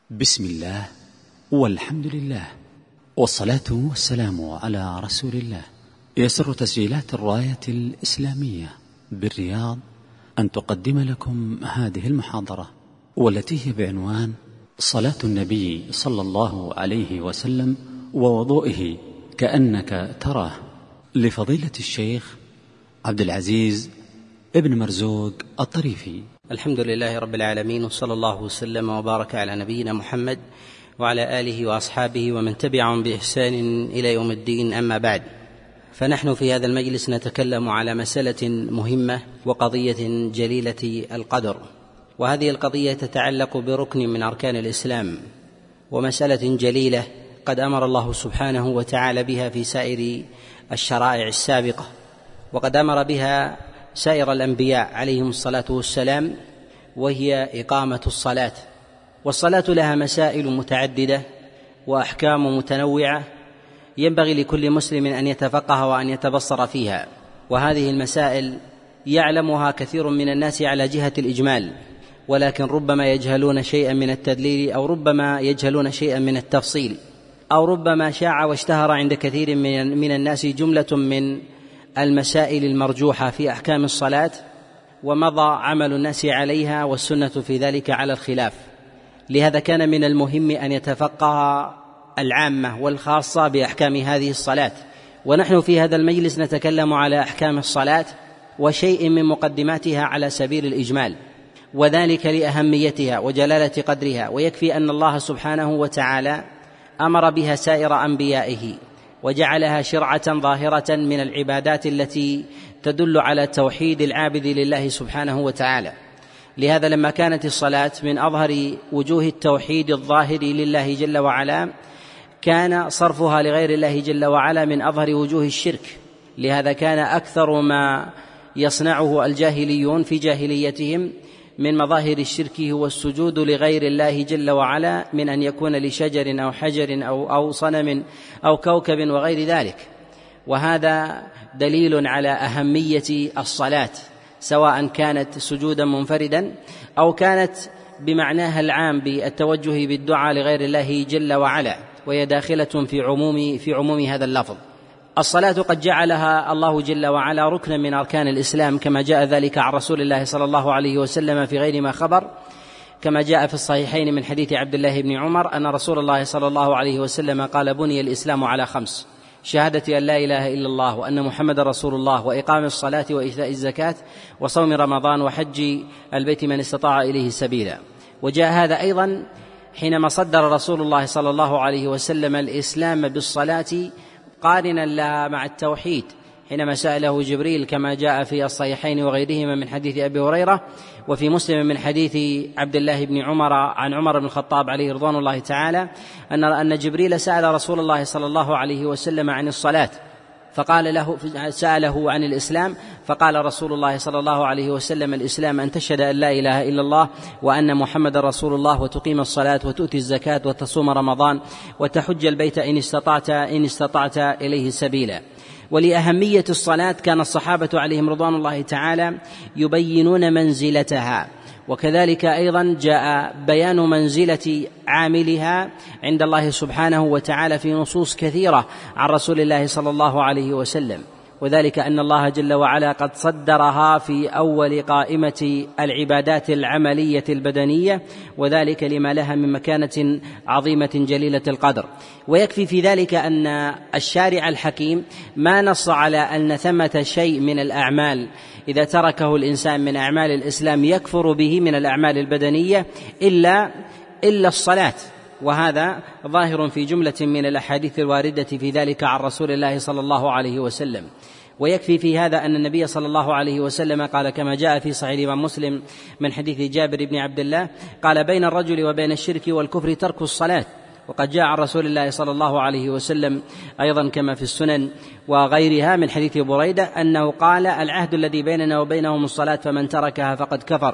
بسم الله والحمد لله والصلاة والسلام على رسول الله. يسر تسجيلات الراية الإسلامية بالرياض أن تقدم لكم هذه المحاضرة، والتي هي بعنوان صلاة النبي صلى الله عليه وسلم ووضوئه كأنك تراه، لفضيلة الشيخ عبد العزيز ابن مرزوق الطريفي. الحمد لله رب العالمين، وصلى الله وسلم وبارك على نبينا محمد وعلى آله وأصحابه ومن تبعهم بإحسان إلى يوم الدين. أما بعد، فنحن في هذا المجلس نتكلم على مسألة مهمة وقضية جليلة القدر، وهذه القضية تتعلق بركن من أركان الإسلام، ومسألة جليلة قد أمر الله سبحانه وتعالى بها في سائر الشرائع السابقة، وقد أمر بها سائر الأنبياء عليهم الصلاة والسلام، وهي إقامة الصلاة. والصلاة لها مسائل متعددة وأحكام متنوعة ينبغي لكل مسلم أن يتفقه وأن يتبصر فيها، وهذه المسائل يعلمها كثير من الناس على جهة الإجمال، ولكن ربما يجهلون شيئا من التدليل، أو ربما يجهلون شيئا من التفصيل، أو ربما شاع واشتهر عند كثير من الناس جملة من المسائل المرجوحة في أحكام الصلاة، ومضى عمل الناس عليها والسنة في ذلك على الخلاف. لهذا كان من المهم أن يتفقه العامة والخاصة بأحكام هذه الصلاة. ونحن في هذا المجلس نتكلم على أحكام الصلاة وشيء من مقدماتها على سبيل الإجمال، وذلك لأهميتها وجلالة قدرها. ويكفي أن الله سبحانه وتعالى أمر بها سائر أنبيائه، وجعلها شرعة ظاهرة من العبادات التي تدل على توحيد العابد لله سبحانه وتعالى. لهذا لما كانت الصلاة من أظهر وجوه التوحيد الظاهر لله جل وعلا، كان صرفها لغير الله جل وعلا من أظهر وجوه الشرك. لهذا كان أكثر ما يصنعه الجاهليون في جاهليتهم من مظاهر الشرك هو السجود لغير الله جل وعلا، من أن يكون لشجر أو حجر أو صنم أو كوكب وغير ذلك. وهذا دليل على أهمية الصلاة، سواء كانت سجودا منفردا أو كانت بمعناها العام بالتوجه بالدعاء لغير الله جل وعلا، وهي داخلة في عموم هذا اللفظ. الصلاة قد جعلها الله جل وعلا ركنا من أركان الإسلام، كما جاء ذلك عن رسول الله صلى الله عليه وسلم في غير ما خبر، كما جاء في الصحيحين من حديث عبد الله بن عمر أن رسول الله صلى الله عليه وسلم قال: بني الإسلام على 5: شهادة أن لا إله إلا الله وأن محمد رسول الله، وإقام الصلاة، وإيتاء الزكاة، وصوم رمضان، وحج البيت من استطاع إليه سبيلا. وجاء هذا أيضا حينما صدر رسول الله صلى الله عليه وسلم الإسلام بالصلاة قارنا لها مع التوحيد، حينما سأله جبريل كما جاء في الصحيحين وغيرهما من حديث أبي هريرة، وفي مسلم من حديث عبد الله بن عمر عن عمر بن الخطاب عليه رضوان الله تعالى أن جبريل سأل رسول الله صلى الله عليه وسلم عن الصلاة، فقال له سأله عن الإسلام، فقال رسول الله صلى الله عليه وسلم: الإسلام أن تشهد أن لا إله إلا الله وأن محمد رسول الله، وتقيم الصلاة، وتؤتي الزكاة، وتصوم رمضان، وتحج البيت إن استطعت إليه سبيلا. ولأهمية الصلاة كان الصحابة عليهم رضوان الله تعالى يبينون منزلتها، وكذلك أيضا جاء بيان منزلة عاملها عند الله سبحانه وتعالى في نصوص كثيرة عن رسول الله صلى الله عليه وسلم، وذلك أن الله جل وعلا قد صدرها في أول قائمة العبادات العملية البدنية، وذلك لما لها من مكانة عظيمة جليلة القدر. ويكفي في ذلك أن الشارع الحكيم ما نص على أن ثمة شيء من الأعمال إذا تركه الإنسان من أعمال الإسلام يكفر به من الأعمال البدنية إلا الصلاة، وهذا ظاهر في جملة من الأحاديث الواردة في ذلك عن رسول الله صلى الله عليه وسلم. ويكفي في هذا أن النبي صلى الله عليه وسلم قال كما جاء في صحيح الإمام مسلم من حديث جابر بن عبد الله قال: بين الرجل وبين الشرك والكفر ترك الصلاة. وقد جاء عن رسول الله صلى الله عليه وسلم أيضا كما في السنن وغيرها من حديث بريدة أنه قال: العهد الذي بيننا وبينهم الصلاة، فمن تركها فقد كفر.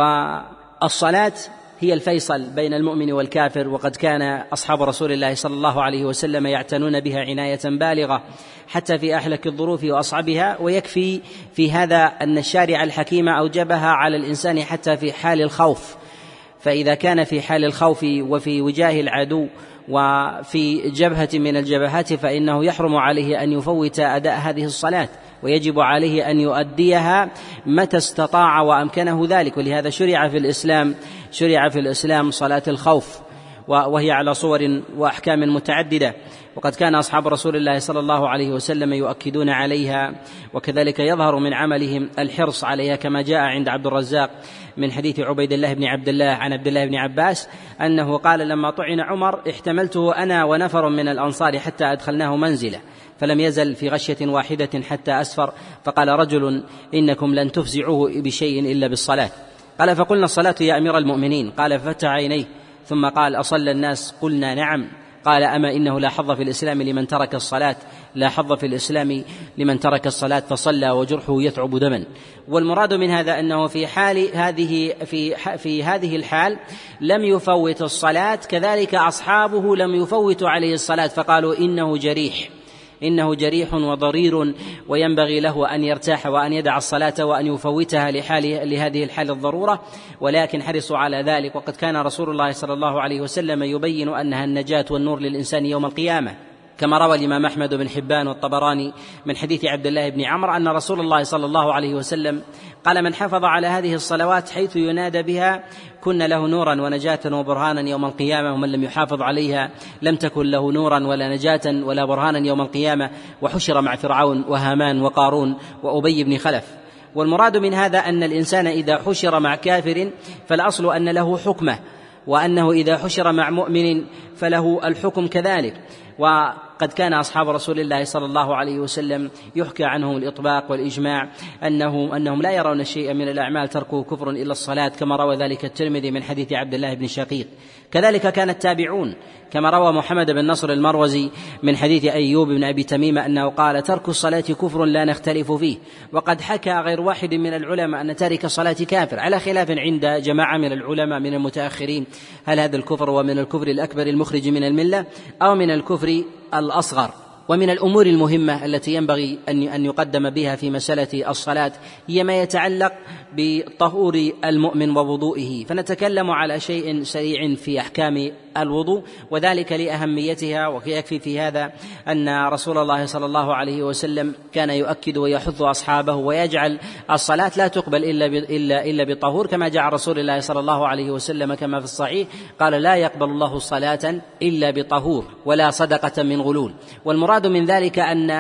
والصلاة هي الفيصل بين المؤمن والكافر، وقد كان أصحاب رسول الله صلى الله عليه وسلم يعتنون بها عناية بالغة حتى في أحلك الظروف وأصعبها. ويكفي في هذا أن الشارع الحكيم أوجبها على الإنسان حتى في حال الخوف، فإذا كان في حال الخوف وفي وجاه العدو وفي جبهة من الجبهات فإنه يحرم عليه أن يفوت أداء هذه الصلاة، ويجب عليه أن يؤديها متى استطاع وأمكنه ذلك. ولهذا شرع في الإسلام صلاة الخوف، وهي على صور وأحكام متعددة، وقد كان أصحاب رسول الله صلى الله عليه وسلم يؤكدون عليها، وكذلك يظهر من عملهم الحرص عليها، كما جاء عند عبد الرزاق من حديث عبيد الله بن عبد الله عن عبد الله بن عباس أنه قال: لما طعن عمر احتملته أنا ونفر من الأنصار حتى أدخلناه منزله، فلم يزل في غشية واحدة حتى أسفر، فقال رجل: إنكم لن تفزعوه بشيء إلا بالصلاة. قال: فقلنا: الصلاة يا أمير المؤمنين. قال: ففتح عينيه ثم قال: أصلى الناس؟ قلنا: نعم. قال: أما إنه لا حظ في الإسلام لمن ترك الصلاة، لا حظ في الإسلام لمن ترك الصلاة فصلى وجرحه يثعب دما. والمراد من هذا أنه في هذه الحال لم يفوت الصلاة، كذلك أصحابه لم يفوتوا عليه الصلاة، فقالوا: إنه جريح وضرير وينبغي له أن يرتاح وأن يدع الصلاة وأن يفوتها لهذه الحال الضرورة، ولكن حرصوا على ذلك. وقد كان رسول الله صلى الله عليه وسلم يبين أنها النجاة والنور للإنسان يوم القيامة، كما روى الإمام أحمد بن حبان والطبراني من حديث عبد الله بن عمرو أن رسول الله صلى الله عليه وسلم قال: من حفظ على هذه الصلوات حيث ينادى بها كن له نورا ونجاة وبرهانا يوم القيامة، ومن لم يحافظ عليها لم تكن له نورا ولا نجاة ولا برهانا يوم القيامة، وحشر مع فرعون وهامان وقارون وأبي بن خلف. والمراد من هذا أن الإنسان إذا حشر مع كافر فالأصل أن له حكمه، وأنه إذا حشر مع مؤمن فله الحكم كذلك. وقد كان أصحاب رسول الله صلى الله عليه وسلم يحكى عنهم الإطباق والإجماع أنهم لا يرون شيئا من الأعمال تركه كفر إلا الصلاة، كما روى ذلك الترمذي من حديث عبد الله بن شقيق. كذلك كان التابعون، كما روى محمد بن نصر المروزي من حديث أيوب بن أبي تميمة أنه قال: ترك الصلاة كفر لا نختلف فيه. وقد حكى غير واحد من العلماء أن تارك الصلاة كافر، على خلاف عند جماعة من العلماء من المتأخرين هل هذا الكفر ومن الكفر الأكبر المخرج من الملة أو من الكفر الأصغر. ومن الأمور المهمة التي ينبغي أن يقدم بها في مسألة الصلاة هي ما يتعلق بطهور المؤمن ووضوئه، فنتكلم على شيء سريع في أحكام الوضوء وذلك لأهميتها. ويكفي في هذا أن رسول الله صلى الله عليه وسلم كان يؤكد ويحث أصحابه ويجعل الصلاة لا تقبل إلا بطهور، كما جاء رسول الله صلى الله عليه وسلم كما في الصحيح قال: لا يقبل الله صلاة إلا بطهور ولا صدقة من غلول. والمراد من ذلك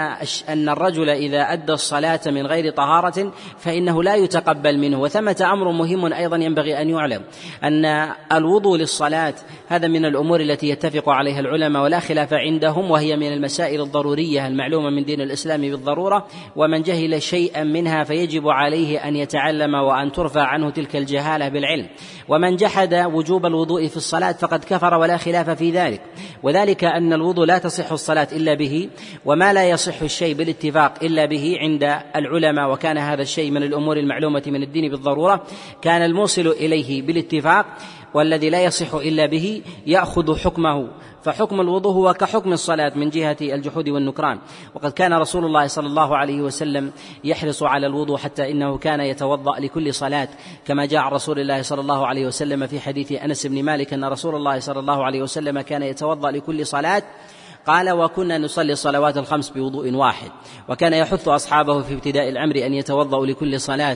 أن الرجل إذا أدى الصلاة من غير طهارة فإنه لا يتقبل منه. وثمة أمر مهم أيضا ينبغي أن يعلم، أن الوضوء للصلاة هذا من الأمور التي يتفق عليها العلماء ولا خلاف عندهم، وهي من المسائل الضرورية المعلومة من دين الإسلام بالضرورة، ومن جهل شيئا منها فيجب عليه أن يتعلم وأن ترفع عنه تلك الجهالة بالعلم. ومن جحد وجوب الوضوء في الصلاة فقد كفر ولا خلاف في ذلك، وذلك أن الوضوء لا تصح الصلاة إلا به، وما لا يصح الشيء بالاتفاق إلا به عند العلماء، وكان هذا الشيء من الأمور المعلومة من الدين بالضرورة كان الموصل إليه بالاتفاق، والذي لا يصح إلا به يأخذ حكمه. فحكم الوضوء هو كحكم الصلاة من جهة الجحود والنكران. وقد كان رسول الله صلى الله عليه وسلم يحرص على الوضوء حتى إنه كان يتوضأ لكل صلاة، كما جاء عن رسول الله صلى الله عليه وسلم في حديث أنس بن مالك أن رسول الله صلى الله عليه وسلم كان يتوضأ لكل صلاة. قال: وكنا نصلي الصلوات الخمس بوضوء واحد. وكان يحث أصحابه في ابتداء الأمر أن يتوضأوا لكل صلاة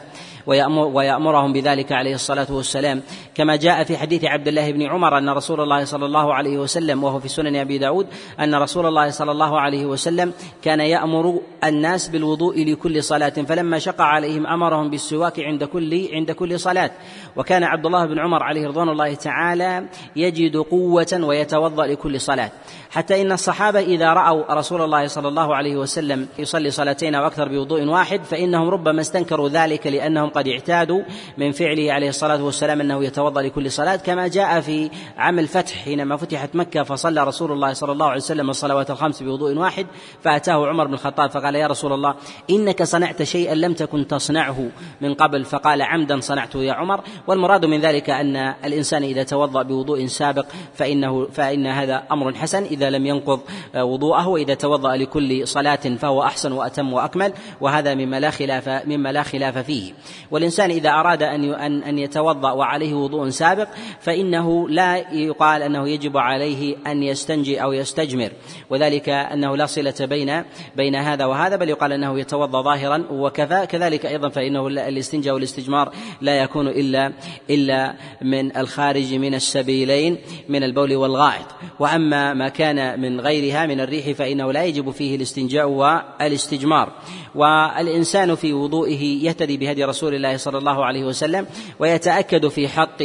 ويأمرهم بذلك عليه الصلاة والسلام، كما جاء في حديث عبد الله بن عمر أن رسول الله صلى الله عليه وسلم وهو في سنن أبي داود أن رسول الله صلى الله عليه وسلم كان يأمر الناس بالوضوء لكل صلاة، فلما شق عليهم أمرهم بالسواك عند كل صلاة. وكان عبد الله بن عمر عليه رضوان الله تعالى يجد قوة ويتوضأ لكل صلاة، حتى إن الصحابة إذا رأوا رسول الله صلى الله عليه وسلم يصلي صلاتين أو أكثر بوضوء واحد فإنهم ربما استنكروا ذلك، لأنهم قد اعتادوا من فعله عليه الصلاة والسلام أنه يتوضأ لكل صلاة، كما جاء في عام الفتح حينما فتحت مكة فصلى رسول الله صلى الله عليه وسلم الصلوات الخمس بوضوء واحد، فأتاه عمر بن الخطاب فقال: يا رسول الله إنك صنعت شيئا لم تكن تصنعه من قبل، فقال: عمدا صنعته يا عمر. والمراد من ذلك أن الإنسان إذا توضأ بوضوء سابق فإن هذا أمر حسن إذا لم ينقض وضوءه، وإذا توضأ لكل صلاة فهو أحسن وأتم وأكمل، وهذا مما لا خلاف فيه. والإنسان إذا أراد أن يتوضأ وعليه وضوء سابق فإنه لا يقال أنه يجب عليه أن يستنجي أو يستجمر، وذلك أنه لا صلة بين هذا وهذا، بل يقال أنه يتوضأ ظاهرا وكفى. كذلك أيضا فإنه الاستنجاء والاستجمار لا يكون إلا من الخارج من السبيلين من البول والغائط. وأما ما كان من غيرها من الريح فإنه لا يجب فيه الاستنجاء والاستجمار. والإنسان في وضوئه يهتدي بهدي رسول الله صلى الله عليه وسلم، ويتأكد في حق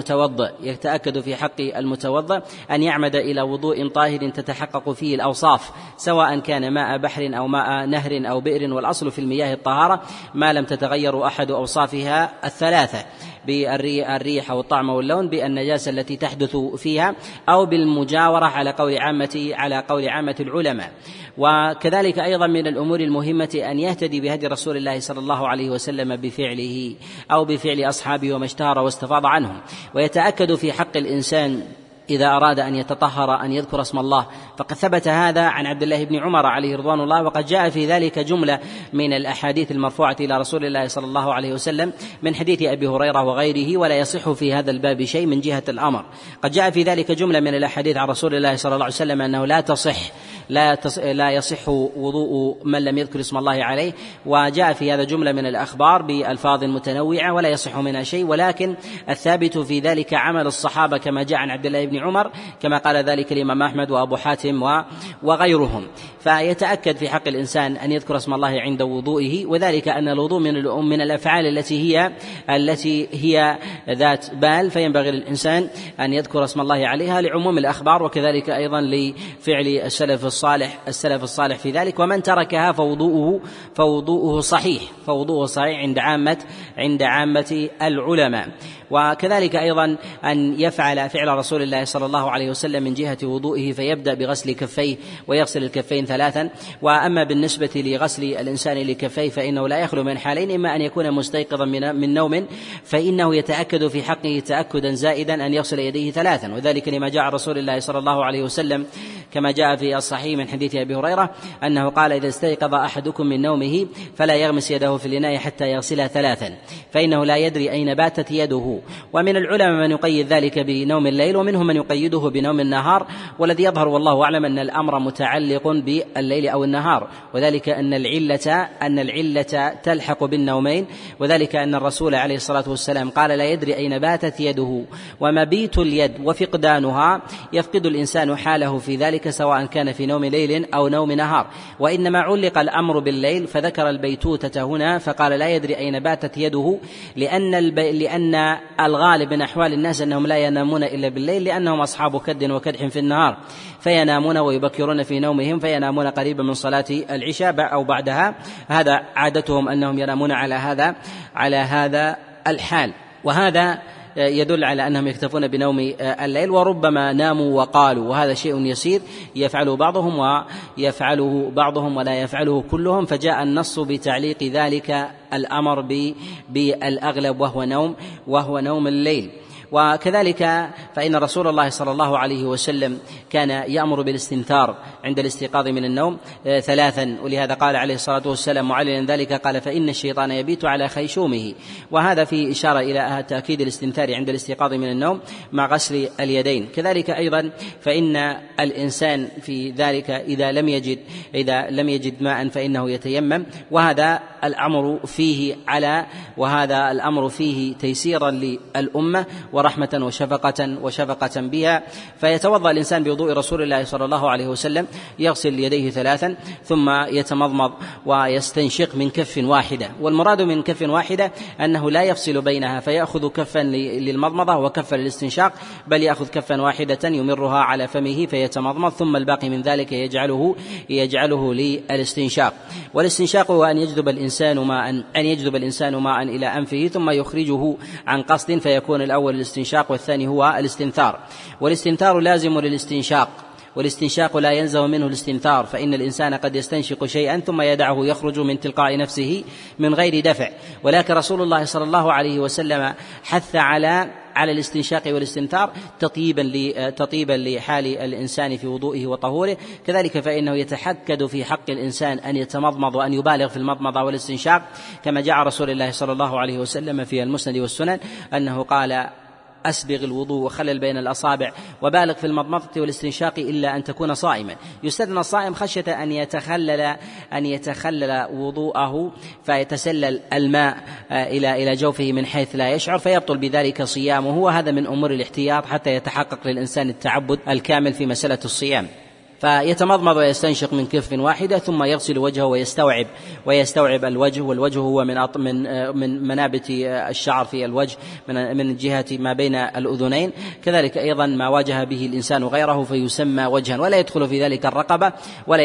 المتوضئ أن يعمد إلى وضوء طاهر تتحقق فيه الأوصاف، سواء كان ماء بحر أو ماء نهر أو بئر، والأصل في المياه الطهارة ما لم تتغير أحد أوصافها الثلاثة، بالريح أو الطعم واللون، بالنجاسة التي تحدث فيها، أو بالمجاورة على قول عامة العلماء. وكذلك أيضا من الأمور المهمة أن يهتدي بهدي رسول الله صلى الله عليه وسلم بفعله أو بفعل أصحابه وما اشتهر واستفاض عنهم، ويتأكد في حق الإنسان إذا أراد أن يتطهر أن يذكر اسم الله، فقد ثبت هذا عن عبد الله بن عمر عليه رضوان الله، وقد جاء في ذلك جملة من الأحاديث المرفوعة إلى رسول الله صلى الله عليه وسلم من حديث أبي هريرة وغيره، ولا يصح في هذا الباب شيء من جهة الأمر. قد جاء في ذلك جملة من الأحاديث عن رسول الله صلى الله عليه وسلم أنه لا يصح وضوء من لم يذكر اسم الله عليه، وجاء في هذا جملة من الأخبار بألفاظ متنوعة ولا يصح منها شيء، ولكن الثابت في ذلك عمل الصحابة كما جاء عن عبد الله بن عمر، كما قال ذلك الإمام أحمد وأبو حاتم وغيرهم. فيتأكد في حق الإنسان أن يذكر اسم الله عند وضوئه، وذلك أن الوضوء من الأفعال التي هي ذات بال، فينبغي للإنسان أن يذكر اسم الله عليها لعموم الأخبار، وكذلك أيضا لفعل السلف الصالح في ذلك. ومن تركها فوضوءه صحيح عند عامة العلماء. وكذلك أيضا أن يفعل فعل رسول الله صلى الله عليه وسلم من جهة وضوئه، فيبدأ بغسل كفيه ويغسل الكفين 3. وأما بالنسبة لغسل الإنسان لكفيه فإنه لا يخلو من حالين: إما أن يكون مستيقظا من نوم فإنه يتأكد في حقه تأكدا زائدا أن يغسل يديه 3، وذلك لما جاء رسول الله صلى الله عليه وسلم كما جاء في الصحيح من حديث أبي هريرة أنه قال: إذا استيقظ أحدكم من نومه فلا يغمس يده في الإناء حتى يغسلها 3، فإنه لا يدري أين باتت يده. ومن العلماء من يقيد ذلك بنوم الليل، ومنهم من يقيده بنوم النهار، والذي يظهر والله أعلم أن الأمر متعلق بالليل أو النهار، وذلك أن العلة تلحق بالنومين، وذلك أن الرسول عليه الصلاة والسلام قال: لا يدري أين باتت يده، ومبيت اليد وفقدانها يفقد الإنسان حاله في ذلك، سواء كان في نوم ليل أو نوم نهار. وإنما علق الأمر بالليل فذكر البيتوتة هنا، فقال: لا يدري أين باتت يده، لأن الغالب من أحوال الناس أنهم لا ينامون إلا بالليل، لأنهم أصحاب كد وكدح في النهار، فينامون ويبكرون في نومهم، فينامون قريبا من صلاة العشاء أو بعدها. هذا عادتهم أنهم ينامون على هذا الحال، وهذا يدل على أنهم يكتفون بنوم الليل، وربما ناموا وقالوا، وهذا شيء يسير يفعله بعضهم ويفعله بعضهم ولا يفعله كلهم، فجاء النص بتعليق ذلك الأمر بالأغلب وهو نوم الليل. وكذلك فإن رسول الله صلى الله عليه وسلم كان يأمر بالاستنثار عند الاستيقاظ من النوم 3، ولهذا قال عليه الصلاة والسلام معلنا ذلك قال: فإن الشيطان يبيت على خيشومه. وهذا في إشارة إلى تأكيد الاستنثار عند الاستيقاظ من النوم مع غسل اليدين. كذلك أيضا فإن الإنسان في ذلك إذا لم يجد ماء فإنه يتيمم، وهذا الأمر فيه تيسيرا للأمة ورحمة وشفقة بها. فيتوضأ الإنسان بوضوء رسول الله صلى الله عليه وسلم، يغسل يديه 3 ثم يتمضمض ويستنشق من كف واحدة. والمراد من كف واحدة أنه لا يفصل بينها، فيأخذ كفا للمضمضة وكفا للاستنشاق، بل يأخذ كفا واحدة يمرها على فمه فيتمضمض، ثم الباقي من ذلك يجعله للاستنشاق. والاستنشاق هو أن يجذب الإنسان ماء إلى أنفه ثم يخرجه عن قصد، فيكون الأول الاستنشاق والثاني هو الاستنثار. والاستنثار لازم للاستنشاق، والاستنشاق لا يلزم منه الاستنثار، فإن الإنسان قد يستنشق شيئا ثم يدعه يخرج من تلقاء نفسه من غير دفع، ولكن رسول الله صلى الله عليه وسلم حث على الاستنشاق والاستنثار تطيبا لحال الإنسان في وضوئه وطهوره. كذلك فإنه يتحكد في حق الإنسان أن يتمضمض وأن يبالغ في المضمضة والاستنشاق، كما جاء رسول الله صلى الله عليه وسلم في المسند والسنن أنه قال: أسبغ الوضوء وخلل بين الأصابع وبالغ في المضمضة والاستنشاق إلا أن تكون صائما. يستثنى الصائم خشية أن يتخلل وضوءه فيتسلل الماء إلى جوفه من حيث لا يشعر فيبطل بذلك صيامه، وهذا من أمور الاحتياط حتى يتحقق للإنسان التعبد الكامل في مسألة الصيام. فيتمضمض ويستنشق من كف واحدة ثم يغسل وجهه ويستوعب الوجه، والوجه هو من منابت الشعر في الوجه من جهة ما بين الأذنين. كذلك أيضا ما واجه به الإنسان غيره فيسمى وجها، ولا يدخل في ذلك الرقبة ولا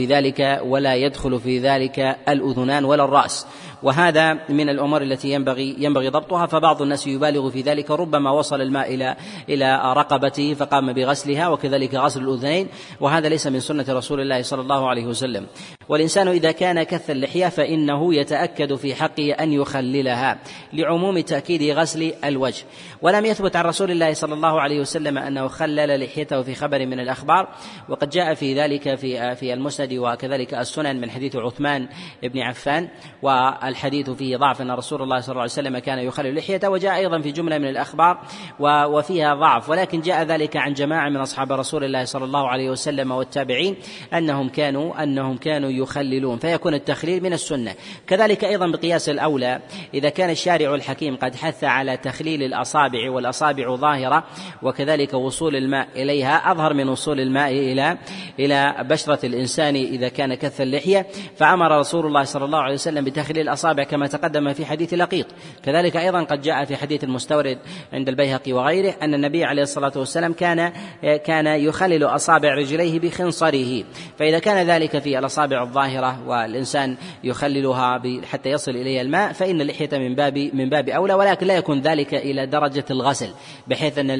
يدخل في ذلك الأذنان ولا الرأس، وهذا من الأمور التي ينبغي ضبطها. فبعض الناس يبالغ في ذلك، ربما وصل الماء إلى رقبته فقام بغسلها، وكذلك غسل الأذنين، وهذا ليس من سنة رسول الله صلى الله عليه وسلم. والإنسان إذا كان كث اللحية فإنه يتأكد في حقه أن يخللها لعموم تأكيد غسل الوجه. ولم يثبت عن رسول الله صلى الله عليه وسلم أنه خلل لحيته في خبر من الأخبار، وقد جاء في ذلك في المسند وكذلك السنن من حديث عثمان بن عفان، والحديث فيه ضعف أن رسول الله صلى الله عليه وسلم كان يخلل لحيته، وجاء أيضا في جملة من الأخبار وفيها ضعف، ولكن جاء ذلك عن جماعة من أصحاب رسول الله صلى الله عليه وسلم والتابعين أنهم كانوا يخللون، فيكون التخليل من السنة. كذلك أيضا بقياس الأولى إذا كان الشارع الحكيم قد حث على تخليل الأصابع والأصابع ظاهرة، وكذلك وصول الماء إليها أظهر من وصول الماء إلى بشرة الإنسان إذا كان كث اللحية، فأمر رسول الله صلى الله عليه وسلم بتخليل الأصابع كما تقدم في حديث لقيط. كذلك أيضا قد جاء في حديث المستورد عند البيهقي وغيره أن النبي عليه الصلاة والسلام كان يخلل أصابع رجليه بخنصره، فإذا كان ذلك في الأصابع الظاهرة والإنسان يخللها حتى يصل إليها الماء فإن اللحية من باب أولى، ولكن لا يكون ذلك إلى درجة الغسل بحيث أن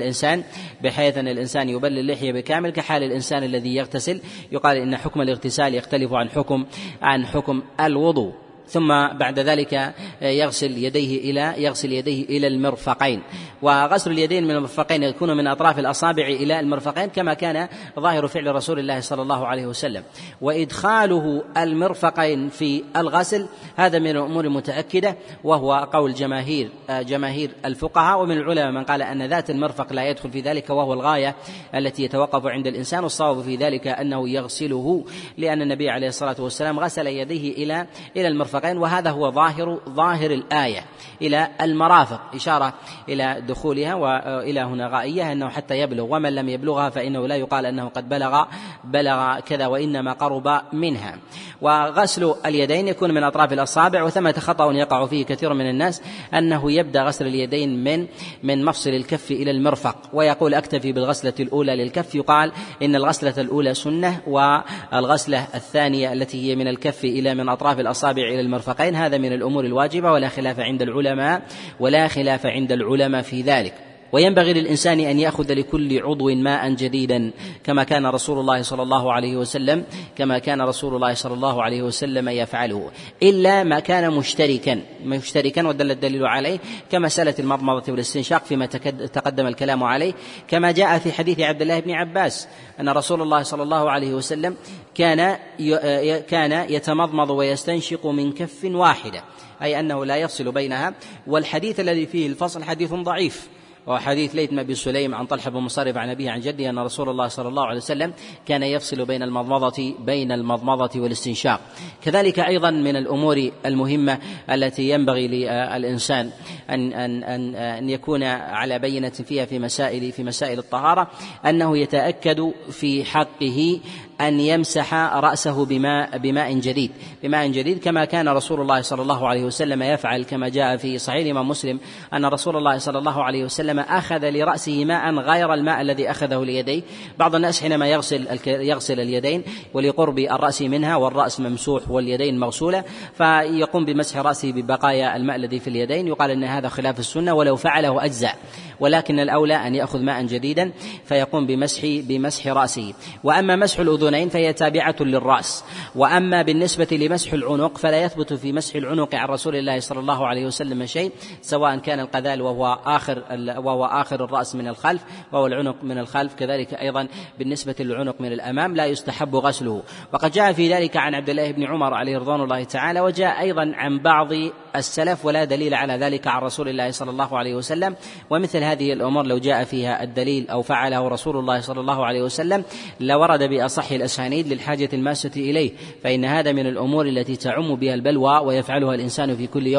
الإنسان يبل اللحية بكامل كحال الإنسان الذي يغتسل. يقال إن حكم الاغتسال يختلف عن حكم الوضوء. ثم بعد ذلك يغسل يديه إلى المرفقين، وغسل اليدين من المرفقين يكون من أطراف الأصابع إلى المرفقين كما كان ظاهر فعل رسول الله صلى الله عليه وسلم. وإدخاله المرفقين في الغسل هذا من الأمور المتأكدة، وهو قول جماهير الفقهاء، ومن العلماء من قال أن ذات المرفق لا يدخل في ذلك وهو الغاية التي يتوقف عند الإنسان، والصواب في ذلك أنه يغسله، لأن النبي عليه الصلاة والسلام غسل يديه إلى المرفقين، وهذا هو ظاهر الآية إلى المرافق، إشارة إلى دخولها، وإلى هنا غائية أنه حتى يبلغ، ومن لم يبلغها فإنه لا يقال أنه قد بلغ كذا، وإنما قرب منها. وغسل اليدين يكون من أطراف الأصابع، وثمة خطأ يقع فيه كثير من الناس أنه يبدأ غسل اليدين من مفصل الكف إلى المرفق، ويقول أكتفي بالغسلة الأولى للكف. يقال إن الغسلة الأولى سنة، والغسلة الثانية التي هي من الكف من أطراف الأصابع إلى المرفقين هذا من الأمور الواجبة، ولا خلاف عند العلماء في ذلك. وينبغي للإنسان أن يأخذ لكل عضو ماء جديدا كما كان رسول الله صلى الله عليه وسلم يفعله، إلا ما كان مشتركا ودل الدليل عليه كمسألة المضمضة والاستنشاق فيما تقدم الكلام عليه، كما جاء في حديث عبد الله بن عباس أن رسول الله صلى الله عليه وسلم كان يتمضمض ويستنشق من كف واحدة، أي أنه لا يفصل بينها. والحديث الذي فيه الفصل حديث ضعيف، وحديث ليث بن سليم عن طلحة بن مصرف عن أبيه عن جده أن رسول الله صلى الله عليه وسلم كان يفصل بين المضمضة والاستنشاق. كذلك أيضا من الأمور المهمة التي ينبغي للإنسان أن يكون على بينة فيها في مسائل الطهارة أنه يتأكد في حقه أن يمسح رأسه بماء جديد كما كان رسول الله صلى الله عليه وسلم يفعل، كما جاء في صحيح الإمام مسلم أن رسول الله صلى الله عليه وسلم أخذ لرأسه ماء غير الماء الذي أخذه ليديه. بعض الناس حينما يغسل اليدين ولقرب الرأس منها والرأس ممسوح واليدين مغسولة فيقوم بمسح رأسه ببقايا الماء الذي في اليدين، يقال أن هذا خلاف السنة ولو فعله أجزاء، ولكن الأولى أن يأخذ ماء جديدا فيقوم بمسح رأسه. وأما مسح الأذنين فهي تابعة للرأس. وأما بالنسبة لمسح العنق فلا يثبت في مسح العنق عن رسول الله صلى الله عليه وسلم شيء، سواء كان القذال وهو آخر الرأس من الخلف وهو العنق من الخلف، كذلك أيضا بالنسبة للعنق من الأمام لا يستحب غسله. وقد جاء في ذلك عن عبد الله بن عمر عليه رضوان الله تعالى، وجاء أيضا عن بعض السلف ولا دليل على ذلك عن رسول الله صلى الله عليه وسلم. ومثل هذه الأمور لو جاء فيها الدليل أو فعله رسول الله صلى الله عليه وسلم لورد بأصح الأسانيد للحاجة الماسة إليه، فإن هذا من الأمور التي تعم بها البلوى ويفعلها الإنسان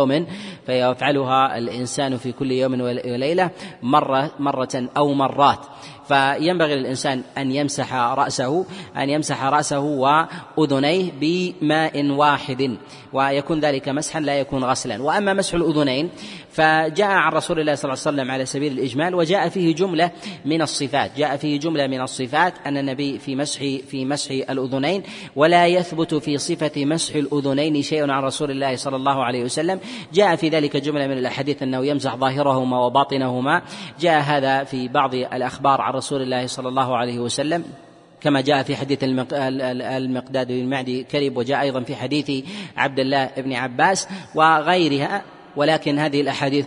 في كل يوم وليلة مرة أو مرات. فينبغي للإنسان أن يمسح رأسه وأذنيه بماء واحد، ويكون ذلك مسحا لا يكون غسلا. وأما مسح الأذنين فجاء عن رسول الله صلى الله عليه وسلم على سبيل الإجمال، وجاء فيه جملة من الصفات أن النبي في مسح الأذنين، ولا يثبت في صفة مسح الأذنين شيء عن رسول الله صلى الله عليه وسلم. جاء في ذلك جملة من الأحاديث أنه يمسح ظاهرهما وباطنهما، جاء هذا في بعض الأخبار عن رسول الله صلى الله عليه وسلم كما جاء في حديث المقداد بن معدي كرب، وجاء أيضا في حديث عبد الله بن عباس وغيرها. ولكن هذه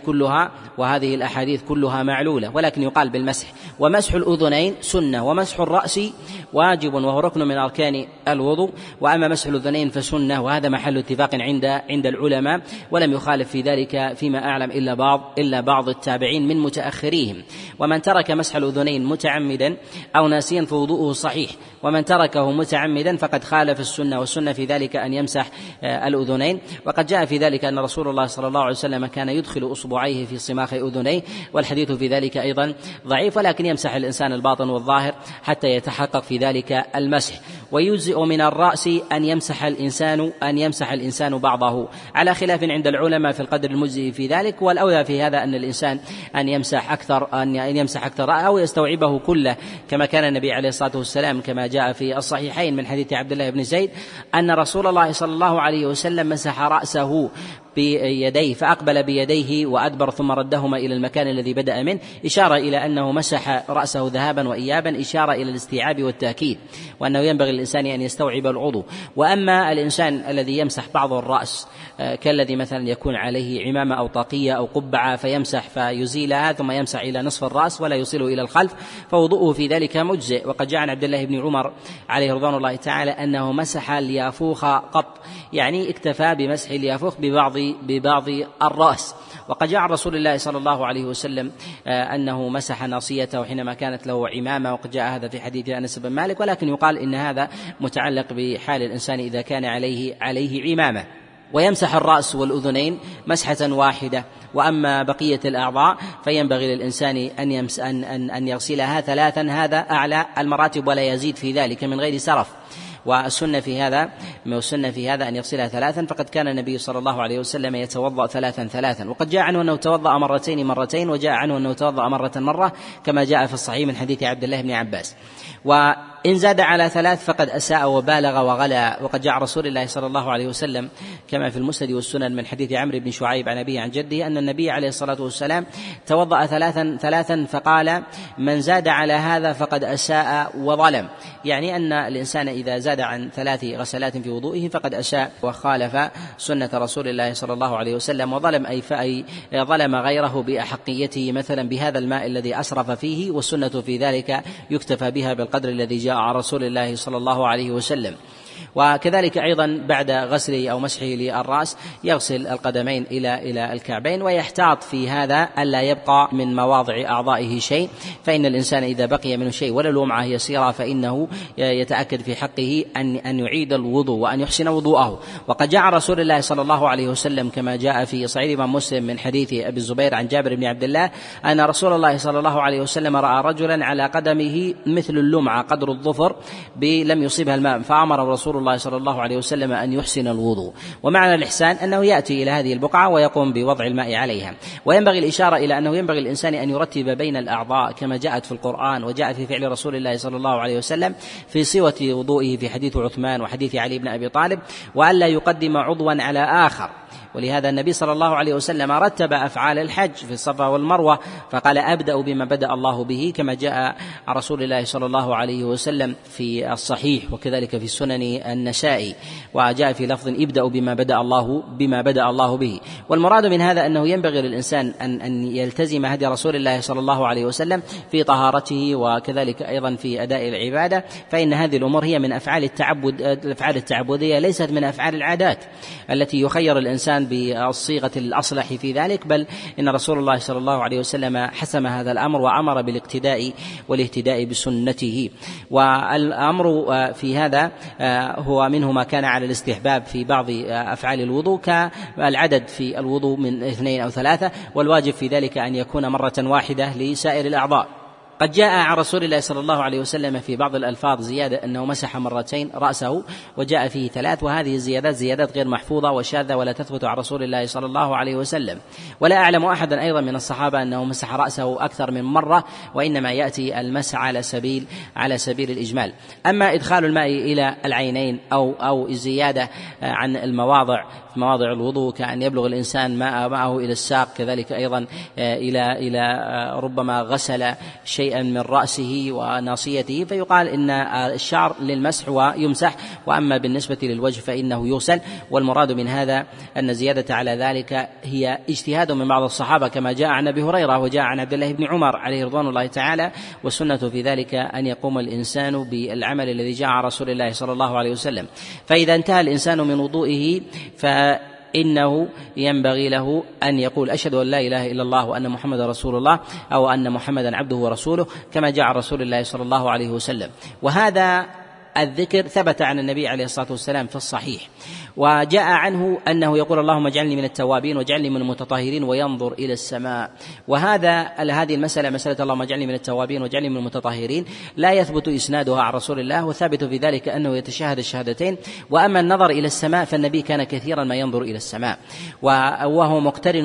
الأحاديث كلها معلولة، ولكن يقال بالمسح. ومسح الأذنين سنة، ومسح الرأس واجب وهو ركن من أركان الوضوء. وأما مسح الأذنين فسنة، وهذا محل اتفاق عند العلماء، ولم يخالف في ذلك فيما أعلم إلا بعض التابعين من متأخريهم. ومن ترك مسح الأذنين متعمدا أو ناسيا فوضوءه صحيح، ومن تركه متعمدا فقد خالف السنة، والسنة في ذلك أن يمسح الأذنين. وقد جاء في ذلك أن رسول الله صلى الله عليه وسلم كان يدخل أصبعيه في صماخ أذنيه، والحديث في ذلك أيضا ضعيف، ولكن يمسح الإنسان الباطن والظاهر حتى يتحقق في ذلك المسح. ويجزئ من الرأس أن يمسح الإنسان بعضه، على خلاف عند العلماء في القدر المجزئ في ذلك. والأولى في هذا أن الإنسان أن يمسح أكثر أو يستوعبه كله، كما كان النبي عليه الصلاة والسلام كما جاء في الصحيحين من حديث عبد الله بن زيد أن رسول الله صلى الله عليه وسلم مسح رأسه بيديه فأقبل بيديه وأدبر ثم ردهما إلى المكان الذي بدأ منه، إشارة إلى أنه مسح رأسه ذهابا وإيابا، إشارة إلى الاستيعاب والتأكيد، وأنه ينبغي للإنسان أن يستوعب العضو. وأما الإنسان الذي يمسح بعض الرأس كالذي مثلا يكون عليه عمامة أو طاقية أو قبعة فيمسح فيزيلها ثم يمسح إلى نصف الرأس ولا يوصله إلى الخلف، فوضوءه في ذلك مجزئ. وقد جاء عن عبد الله بن عمر عليه رضوان الله تعالى أنه مسح اليافوخ قط، يعني اكتفى بمسح اليافوخ ببعض الرأس. وقد جاء عن رسول الله صلى الله عليه وسلم أنه مسح ناصيته حينما كانت له عمامة، وقد جاء هذا في حديث أنس بن مالك، ولكن يقال إن هذا متعلق بحال الإنسان إذا كان عليه عمامة. ويمسح الرأس والأذنين مسحة واحدة. وأما بقية الأعضاء فينبغي للإنسان أن يغسلها ثلاثا، هذا أعلى المراتب ولا يزيد في ذلك من غير سرف. والسنة في هذا أن يغسلها ثلاثا، فقد كان النبي صلى الله عليه وسلم يتوضأ ثلاثا، وقد جاء عنه أنه توضأ مرتين، وجاء عنه أنه توضأ مرة كما جاء في الصحيح من حديث عبد الله بن عباس. وإن زاد على ثلاث فقد أساء وبالغ وغلا. وقد جاء رسول الله صلى الله عليه وسلم كما في المسند والسنن من حديث عمرو بن شعيب عن أبيه عن جده أن النبي عليه الصلاة والسلام توضأ ثلاثا فقال: من زاد على هذا فقد أساء وظلم، يعني أن الإنسان إذا زاد عن 3 غسلات في وضوئه فقد أساء وخالف سنة رسول الله صلى الله عليه وسلم، وظلم أي ظلم غيره بأحقيته مثلا بهذا الماء الذي أسرف فيه، والسنة في ذلك يكتفى بها بالقدر الذي جاء عن رسول الله صلى الله عليه وسلم. وكذلك أيضا بعد غسله أو مسحه للرأس يغسل القدمين إلى الكعبين، ويحتاط في هذا ألا يبقى من مواضع أعضائه شيء، فإن الإنسان إذا بقي منه شيء ولا لمعة يسيرة فإنه يتأكد في حقه أن يعيد الوضوء وأن يحسن وضوءه. وقد جاء رسول الله صلى الله عليه وسلم كما جاء في صحيح الإمام مسلم من حديث أبي الزبير عن جابر بن عبد الله أن رسول الله صلى الله عليه وسلم رأى رجلا على قدمه مثل اللمعة قدر الظفر لم يصيبها الماء، فأمر رسول الله صلى الله عليه وسلم أن يحسن الوضوء. ومعنى الإحسان أنه يأتي إلى هذه البقعة ويقوم بوضع الماء عليها. وينبغي الإشارة إلى أنه ينبغي الإنسان أن يرتب بين الأعضاء كما جاءت في القرآن وجاء في فعل رسول الله صلى الله عليه وسلم في صيغة وضوئه في حديث عثمان وحديث علي بن أبي طالب، وألا يقدم عضوا على آخر. ولهذا النبي صلى الله عليه وسلم رتب أفعال الحج في الصفا والمروة فقال أبدأ بما بدأ الله به، كما جاء عن رسول الله صلى الله عليه وسلم في الصحيح وكذلك في سنن النسائي، وجاء في لفظ ابدأ بما بدأ الله به. والمراد من هذا أنه ينبغي للإنسان أن يلتزم هدي رسول الله صلى الله عليه وسلم في طهارته وكذلك أيضا في أداء العبادة، فإن هذه الأمور هي من أفعال التعبدية ليست من أفعال العادات التي يخير الإنسان بالصيغة الأصلح في ذلك، بل إن رسول الله صلى الله عليه وسلم حسم هذا الأمر وأمر بالاقتداء والاهتداء بسنته. والأمر في هذا هو منه ما كان على الاستحباب في بعض أفعال الوضوء كالعدد في الوضوء من 2 أو 3، والواجب في ذلك أن يكون مرة واحدة لسائر الأعضاء. قد جاء عن رسول الله صلى الله عليه وسلم في بعض الألفاظ زيادة أنه مسح 2 مرات رأسه، وجاء فيه 3، وهذه زيادات غير محفوظة وشاذة ولا تثبت عن رسول الله صلى الله عليه وسلم. ولا أعلم أحدا أيضا من الصحابة أنه مسح رأسه أكثر من مرة، وإنما يأتي المسح على سبيل الإجمال. أما إدخال الماء إلى العينين أو الزيادة عن مواضع الوضوء كأن يبلغ الإنسان معه إلى الساق، كذلك أيضا إلى ربما غسل شيئا من رأسه وناصيته، فيقال إن الشعر للمسح ويمسح، وأما بالنسبة للوجه فإنه يغسل. والمراد من هذا أن زيادة على ذلك هي اجتهاد من بعض الصحابة كما جاء عن أبي هريرة وجاء عن عبد الله بن عمر عليه رضوان الله تعالى، والسنة في ذلك أن يقوم الإنسان بالعمل الذي جاء عن رسول الله صلى الله عليه وسلم. فإذا انتهى الإنسان من وضوئه إنه ينبغي له أن يقول أشهد أن لا إله إلا الله وأن محمد رسول الله، أو أن محمدا عبده ورسوله، كما جاء عن رسول الله صلى الله عليه وسلم. وهذا الذكر ثبت عن النبي عليه الصلاة والسلام في الصحيح، وجاء عنه أنه يقول اللهم اجعلني من التوابين واجعلني من المتطهرين وينظر إلى السماء. هذه مسألة اللهم اجعلني من التوابين واجعلني من المتطهرين لا يثبت إسنادها عن رسول الله، والثابت في ذلك أنه يتشهد الشهادتين. وأما النظر إلى السماء فالنبي كان كثيرا ما ينظر إلى السماء، وهو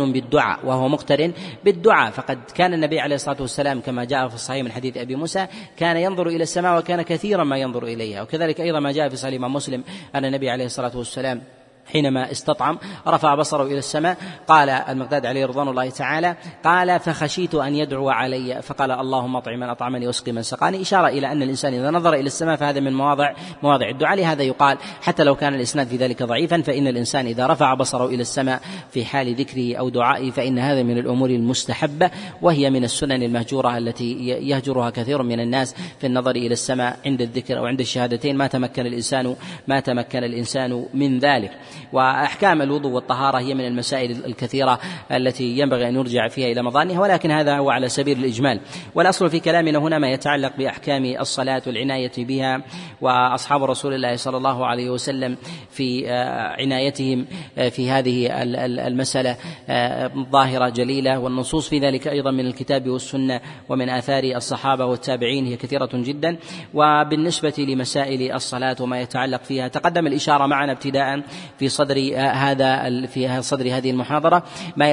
مقترن بالدعاء، فقد كان النبي عليه الصلاة والسلام كما جاء في الصحيح من حديث أبي موسى كان ينظر إلى السماء وكان كثيرا ما ينظر إليها. وكذلك أيضا ما جاء في صحيح الإمام مسلم أن النبي عليه الصلاة والسلام حينما استطعم رفع بصره إلى السماء، قال المقداد عليه رضوان الله تعالى قال فخشيت أن يدعو علي فقال اللهم اطعم من أطعمني واسقي من سقاني، إشارة إلى أن الإنسان إذا نظر إلى السماء فهذا من مواضع الدعاء. لهذا يقال حتى لو كان الإسناد في ذلك ضعيفا فإن الإنسان إذا رفع بصره إلى السماء في حال ذكره أو دعائه فإن هذا من الأمور المستحبة، وهي من السنن المهجورة التي يهجرها كثير من الناس في النظر إلى السماء عند الذكر أو عند الشهادتين ما تمكن الإنسان من ذلك. وأحكام الوضوء والطهارة هي من المسائل الكثيرة التي ينبغي أن نرجع فيها إلى مظانها، ولكن هذا هو على سبيل الإجمال. والأصل في كلامنا هنا ما يتعلق بأحكام الصلاة والعناية بها، وأصحاب رسول الله صلى الله عليه وسلم في عنايتهم في هذه المسألة ظاهرة جليلة، والنصوص في ذلك أيضا من الكتاب والسنة ومن آثار الصحابة والتابعين هي كثيرة جدا. وبالنسبة لمسائل الصلاة وما يتعلق فيها تقدم الإشارة معنا ابتداء في صدر هذه المحاضرة ما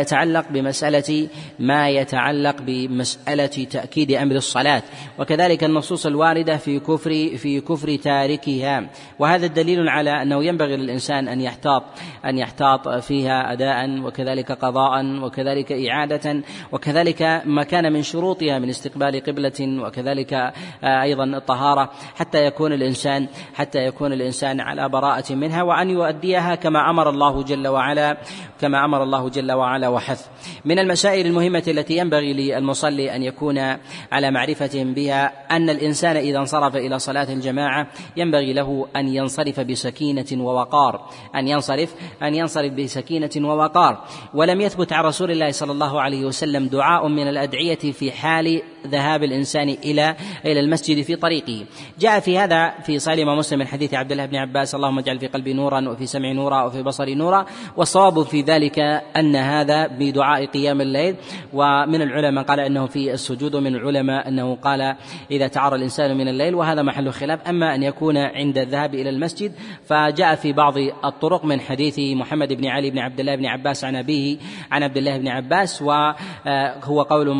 يتعلق بمسألة تأكيد أمر الصلاة، وكذلك النصوص الواردة في كفر تاركها. وهذا الدليل على أنه ينبغي للإنسان أن يحتاط فيها أداء وكذلك قضاء وكذلك إعادة، وكذلك ما كان من شروطها من استقبال قبلة، وكذلك أيضا الطهارة حتى يكون الإنسان على براءة منها، وأن يؤديها كما أمر الله جل وعلا وحث. من المسائل المهمة التي ينبغي للمصلي أن يكون على معرفة بها أن الإنسان إذا انصرف إلى صلاة الجماعة ينبغي له أن ينصرف بسكينة ووقار، أن ينصرف بسكينة ووقار. ولم يثبت عن رسول الله صلى الله عليه وسلم دعاء من الأدعية في حال ذهاب الإنسان إلى المسجد في طريقه. جاء في هذا في صحيح مسلم من حديث عبد الله بن عباس: اللهم اجعل في قلبي نورا وفي سمعي نورا وفي بصري نورا. والصواب في ذلك أن هذا بدعاء قيام الليل، ومن العلماء قال أنه في السجود، ومن العلماء أنه قال إذا تعرى الإنسان من الليل، وهذا محل خلاف. أما أن يكون عند الذهاب إلى المسجد فجاء في بعض الطرق من حديث محمد بن علي بن عبد الله بن عباس عن أبيه عن عبد الله بن عباس، وهو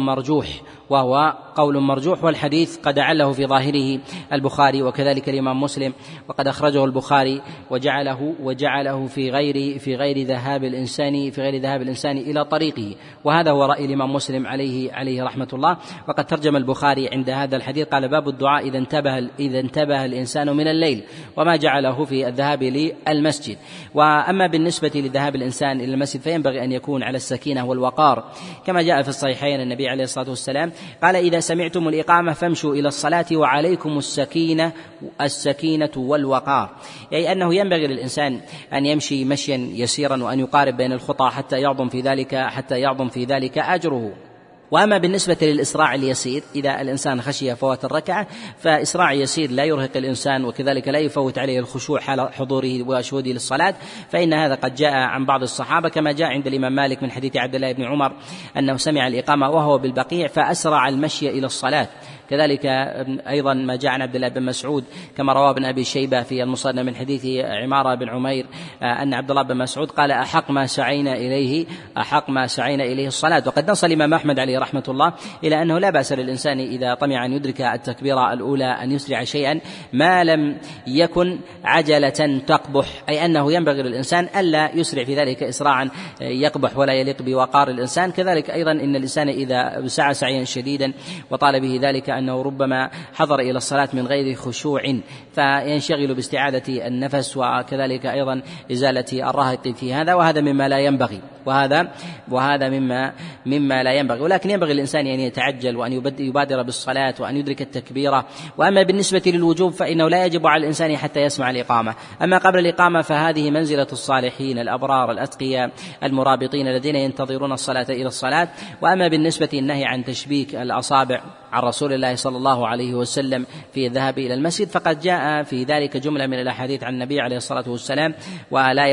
قول مرجوح، والحديث قد عله في ظاهره البخاري وكذلك الإمام مسلم، وقد أخرجه البخاري وجعله في غير ذهاب الإنسان إلى طريقه، وهذا هو رأي الإمام مسلم عليه رحمة الله. وقد ترجم البخاري عند هذا الحديث قال: باب الدعاء إذا انتبه الإنسان من الليل، وما جعله في الذهاب للمسجد. وأما بالنسبة لذهاب الإنسان إلى المسجد فينبغي أن يكون على السكينة والوقار، كما جاء في الصحيحين النبي عليه الصلاة والسلام قال: إذا سمعتم الإقامة فامشوا إلى الصلاة وعليكم السكينة والوقار، أي أنه ينبغي للإنسان أن يمشي مشيا يسيرا وأن يقارب بين الخطى حتى يعظم في ذلك أجره. وأما بالنسبة للإسراع اليسير، إذا الإنسان خشي فوات الركعة فإسراع يسير لا يرهق الإنسان، وكذلك لا يفوت عليه الخشوع حال حضوره وشهوده للصلاة، فإن هذا قد جاء عن بعض الصحابة، كما جاء عند الإمام مالك من حديث عبد الله بن عمر أنه سمع الإقامة وهو بالبقيع فأسرع المشي إلى الصلاة. كذلك أيضا ما جاء عن عبد الله بن مسعود كما رواه ابن أبي شيبة في المصنف من حديث عمارة بن عمير أن عبد الله بن مسعود قال: أحق ما سعينا إليه الصلاة. وقد نص الإمام أحمد عليه رحمة الله إلى أنه لا بأس للإنسان إذا طمع أن يدرك التكبيرة الأولى أن يسرع شيئا ما لم يكن عجلة تقبح، أي أنه ينبغي للإنسان ألا يسرع في ذلك إسراعا يقبح ولا يليق بوقار الإنسان. كذلك أيضا إن الإنسان إذا سعى سعيا شديدا وطال به ذلك أنه ربما حضر إلى الصلاة من غير خشوع فينشغل باستعادة النفس، وكذلك أيضا إزالة الرهق في هذا، وهذا مما لا ينبغي، وهذا مما لا ينبغي. ولكن ينبغي الإنسان أن يتعجل وأن يبادر بالصلاة وأن يدرك التكبيرة. وأما بالنسبة للوجوب فإنه لا يجب على الإنسان حتى يسمع الإقامة. أما قبل الإقامة فهذه منزلة الصالحين الأبرار الأتقياء المرابطين الذين ينتظرون الصلاة إلى الصلاة. وأما بالنسبة النهي عن تشبيك الأصابع عن رسول الله صلى الله عليه وسلم في الذهاب إلى المسجد فقد جاء في ذلك جملة من الأحاديث عن النبي عليه الصلاة والسلام ولا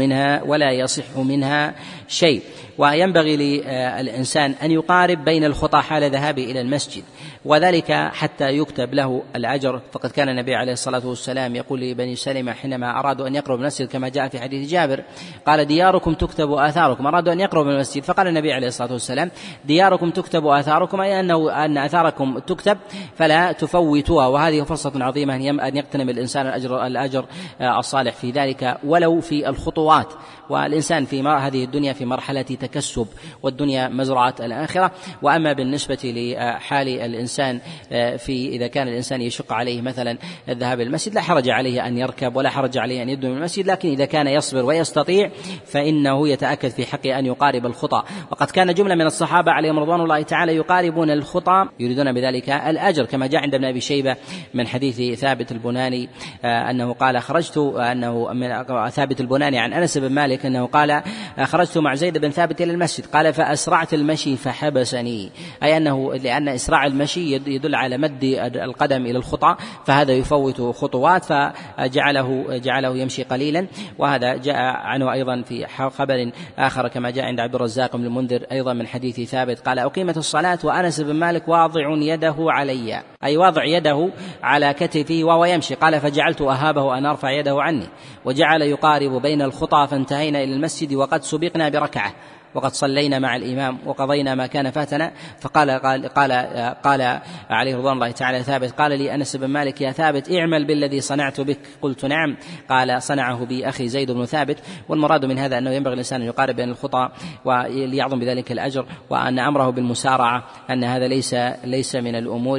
يصح منها شيء. وينبغي للإنسان أن يقارب بين الخطى حال ذهابه إلى المسجد، وذلك حتى يكتب له الأجر. فقد كان النبي عليه الصلاة والسلام يقول لبني سلمة حينما أرادوا أن يقربوا المسجد كما جاء في حديث جابر قال: دياركم تكتب آثاركم. أرادوا أن يقربوا من المسجد فقال النبي عليه الصلاة والسلام: دياركم تكتب آثاركم، أي أن آثاركم تكتب فلا تفوتوها. وهذه فرصة عظيمة أن يغتنم الإنسان الأجر الصالح في ذلك ولو في الخطوات. والإنسان في هذه الدنيا في مرحلة تكسب، والدنيا مزرعة الآخرة. وأما بالنسبة لحال الإنسان إذا كان الإنسان يشق عليه مثلا الذهاب إلى المسجد لا حرج عليه أن يركب ولا حرج عليه أن يدنو من المسجد، لكن إذا كان يصبر ويستطيع فإنه يتأكد في حقه أن يقارب الخطى. وقد كان جملة من الصحابة عليهم رضوان الله تعالى يقاربون الخطى يريدون بذلك الأجر، كما جاء عند ابن أبي شيبة من حديث ثابت البناني أنه قال ثابت البناني عن أنس بن مالك أنه قال: خرجت مع زيد بن ثابت إلى المسجد قال فأسرعت المشي فحبسني، أي أنه لأن إسراع المشي يدل على مد القدم إلى الخطى، فهذا يفوت خطوات فجعله يمشي قليلا. وهذا جاء عنه أيضا في خبر آخر كما جاء عند عبد الرزاق بن المنذر أيضا من حديث ثابت قال: أقيمت الصلاة وأنس بن مالك واضع يده علي، أي واضع يده على كتفه وهو يمشي. قال: فجعلت أهابه أن أرفع يده عني، وجعل يقارب بين الخطى فانتهينا إلى المسجد وقد سبقنا بركعة وقد صلينا مع الإمام وقضينا ما كان فاتنا. قال عليه رضوان الله تعالى ثابت قال لي أنس بن مالك: يا ثابت اعمل بالذي صنعت بك. قلت: نعم. قال: صنعه بي أخي زيد بن ثابت. والمراد من هذا أنه ينبغي الإنسان أن يقارب بين الخطى وليعظم بذلك الأجر، وأن أمره بالمسارعة أن هذا ليس من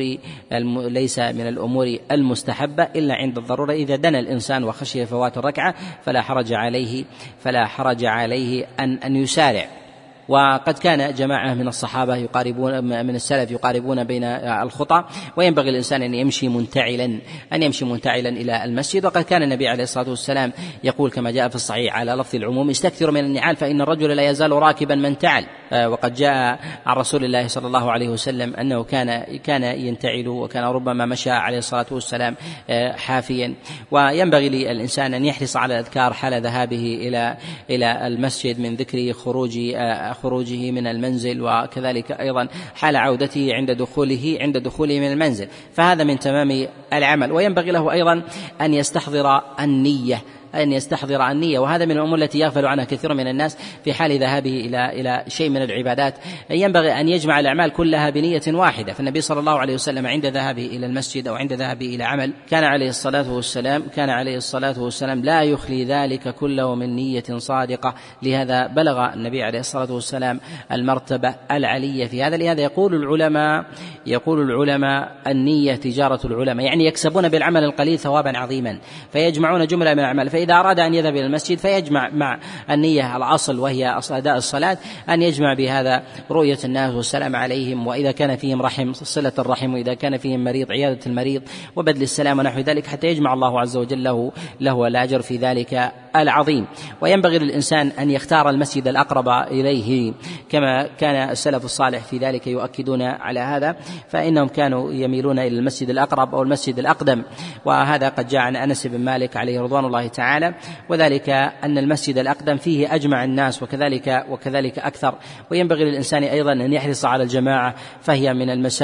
الأمور المستحبة إلا عند الضرورة. إذا دنا الإنسان وخشي فوات الركعة فلا حرج عليه أن يسارع. وقد كان جماعة من الصحابة من السلف يقاربون بين الخطى، وينبغي الإنسان أن يمشي منتعلا إلى المسجد. وقد كان النبي عليه الصلاة والسلام يقول كما جاء في الصحيح على لفظ العموم: استكثروا من النعال فإن الرجل لا يزال راكبا من تعل. وقد جاء عن رسول الله صلى الله عليه وسلم أنه كان ينتعل، وكان ربما مشى عليه الصلاة والسلام حافيا. وينبغي للإنسان أن يحرص على الأذكار حال ذهابه إلى المسجد من ذكر خروجه من المنزل، وكذلك أيضا حال عودته عند دخوله من المنزل، فهذا من تمام العمل. وينبغي له أيضا أن يستحضر النية، وهذا من الأمور التي يغفل عنها كثير من الناس في حال ذهابه إلى شيء من العبادات. ينبغي أن يجمع الأعمال كلها بنية واحدة. فالنبي صلى الله عليه وسلم عند ذهابه إلى المسجد أو عند ذهابه إلى عمل كان عليه الصلاة والسلام لا يخلي ذلك كله من نية صادقة. لهذا بلغ النبي عليه الصلاة والسلام المرتبة العلية في هذا. لهذا يقول العلماء النية تجارة العلماء، يعني يكسبون بالعمل القليل ثوابا عظيما، فيجمعون جملة من الأعمال. فإذا أراد أن يذهب إلى المسجد فيجمع مع النية الأصل وهي أداء الصلاة، أن يجمع بهذا رؤية الناس والسلام عليهم، وإذا كان فيهم رحم صلة الرحم، وإذا كان فيهم مريض عيادة المريض وبذل السلام ونحو ذلك، حتى يجمع الله عز وجل له الأجر في ذلك العظيم. وينبغي للإنسان أن يختار المسجد الأقرب إليه، كما كان السلف الصالح في ذلك يؤكدون على هذا، فإنهم كانوا يميلون إلى المسجد الأقرب أو المسجد الأقدم. وهذا قد جاء عن أنس بن مالك عليه رضوان الله تعالى، وذلك أن المسجد الأقدم فيه أجمع الناس وكذلك أكثر. وينبغي للإنسان أيضا أن يحرص على الجماعة، فهي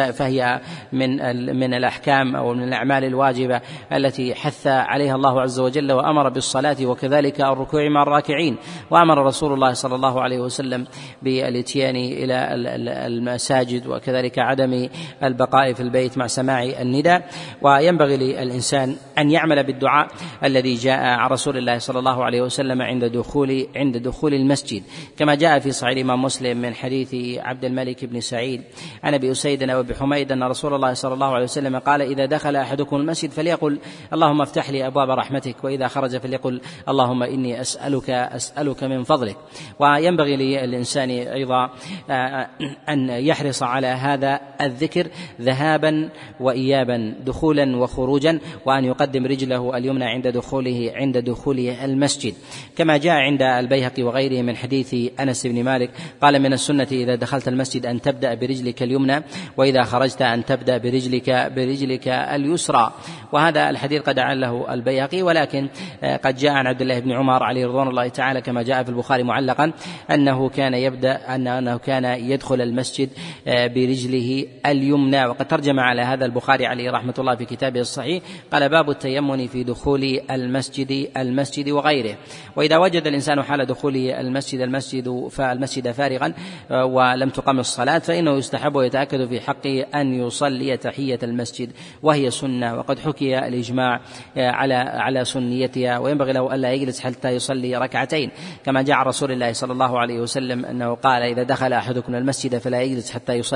من الأحكام أو من الأعمال الواجبة التي حث عليها الله عز وجل وأمر بالصلاة وكذلك الركوع مع الراكعين. وأمر رسول الله صلى الله عليه وسلم بالاتيان إلى المساجد، وكذلك عدم البقاء في البيت مع سماع النداء. وينبغي للإنسان أن يعمل بالدعاء الذي جاء عن رسول الله صلى الله عليه وسلم عند دخول المسجد، كما جاء في صحيح الإمام مسلم من حديث عبد الملك بن سعيد عن أبي أسيد وأبي حميد أن رسول الله صلى الله عليه وسلم قال: إذا دخل أحدكم المسجد فليقل اللهم افتح لي أبواب رحمتك، وإذا خرج فليقل اللهم إني أسألك من فضلك. وينبغي للإنسان أيضا أن يحرص على هذا الذكر ذهابا وإيابا، دخولا وخروجا، وأن يقدم رجله اليمنى عند دخوله المسجد، كما جاء عند البيهقي وغيره من حديث أنس بن مالك قال: من السنة إذا دخلت المسجد أن تبدأ برجلك اليمنى، وإذا خرجت أن تبدأ برجلك اليسرى. وهذا الحديث قد عله البيهقي، ولكن قد جاء عن عبد الله بن عمر عليه رضوان الله تعالى كما جاء في البخاري معلقا أنه كان يدخل المسجد برجله اليمنى. وقد ترجم على هذا البخاري عليه رحمة الله في كتابه الصحيح، قال: باب التيمن في دخول المسجد وغيره. وإذا وجد الإنسان حال دخوله المسجد فارغا ولم تقم الصلاة، فإنه يستحب ويتأكد في حقه أن يصلي تحية المسجد، وهي سنة، وقد حكي الإجماع على سنيتها. وينبغي له ألا يجلس حتى يصلي ركعتين، كما جاء رسول الله صلى الله عليه وسلم أنه قال: إذا دخل أحدكم المسجد فلا يجلس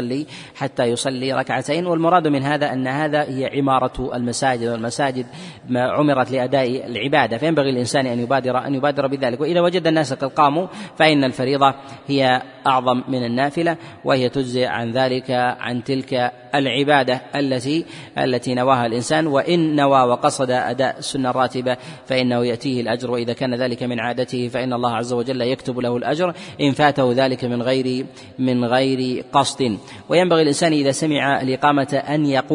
حتى يصلي ركعتين. والمراد من هذا أن هذا هي عمارة المساجد، والمساجد عمرت لأداء العبادة، فينبغي الإنسان أن يبادر بذلك. وإذا وجد الناس قد قاموا فإن الفريضة هي أعظم من النافلة، وهي تجزئ عن تلك العبادة التي نواها الإنسان. وإن نوى وقصد أداء السنة الراتبة فإنه يأتيه الأجر، وإذا كان ذلك من عادته فإن الله عز وجل يكتب له الأجر إن فاته ذلك من غير قصد. وينبغي الإنسان إذا سمع الإقامة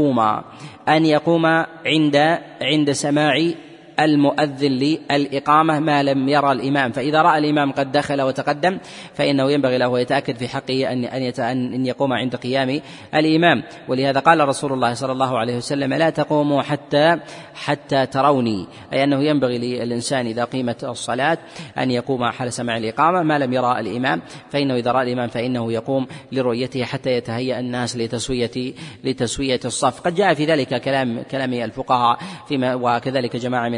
أن يقوم عند سماع المؤذن للإقامة ما لم يرى الإمام. فإذا رأى الإمام قد دخل وتقدم فإنه ينبغي له ويتأكد في حقه أن يقوم عند قيام الإمام. ولهذا قال رسول الله صلى الله عليه وسلم: لا تقوموا حتى تروني، أي أنه ينبغي للإنسان إذا قيمت الصلاة أن يقوم حال سماع الإقامة ما لم يرى الإمام، فإنه إذا رأى الإمام فإنه يقوم لرؤيته حتى يتهيأ الناس لتسوية الصف. قد جاء في ذلك كلام الفقهاء وكذلك جماعة من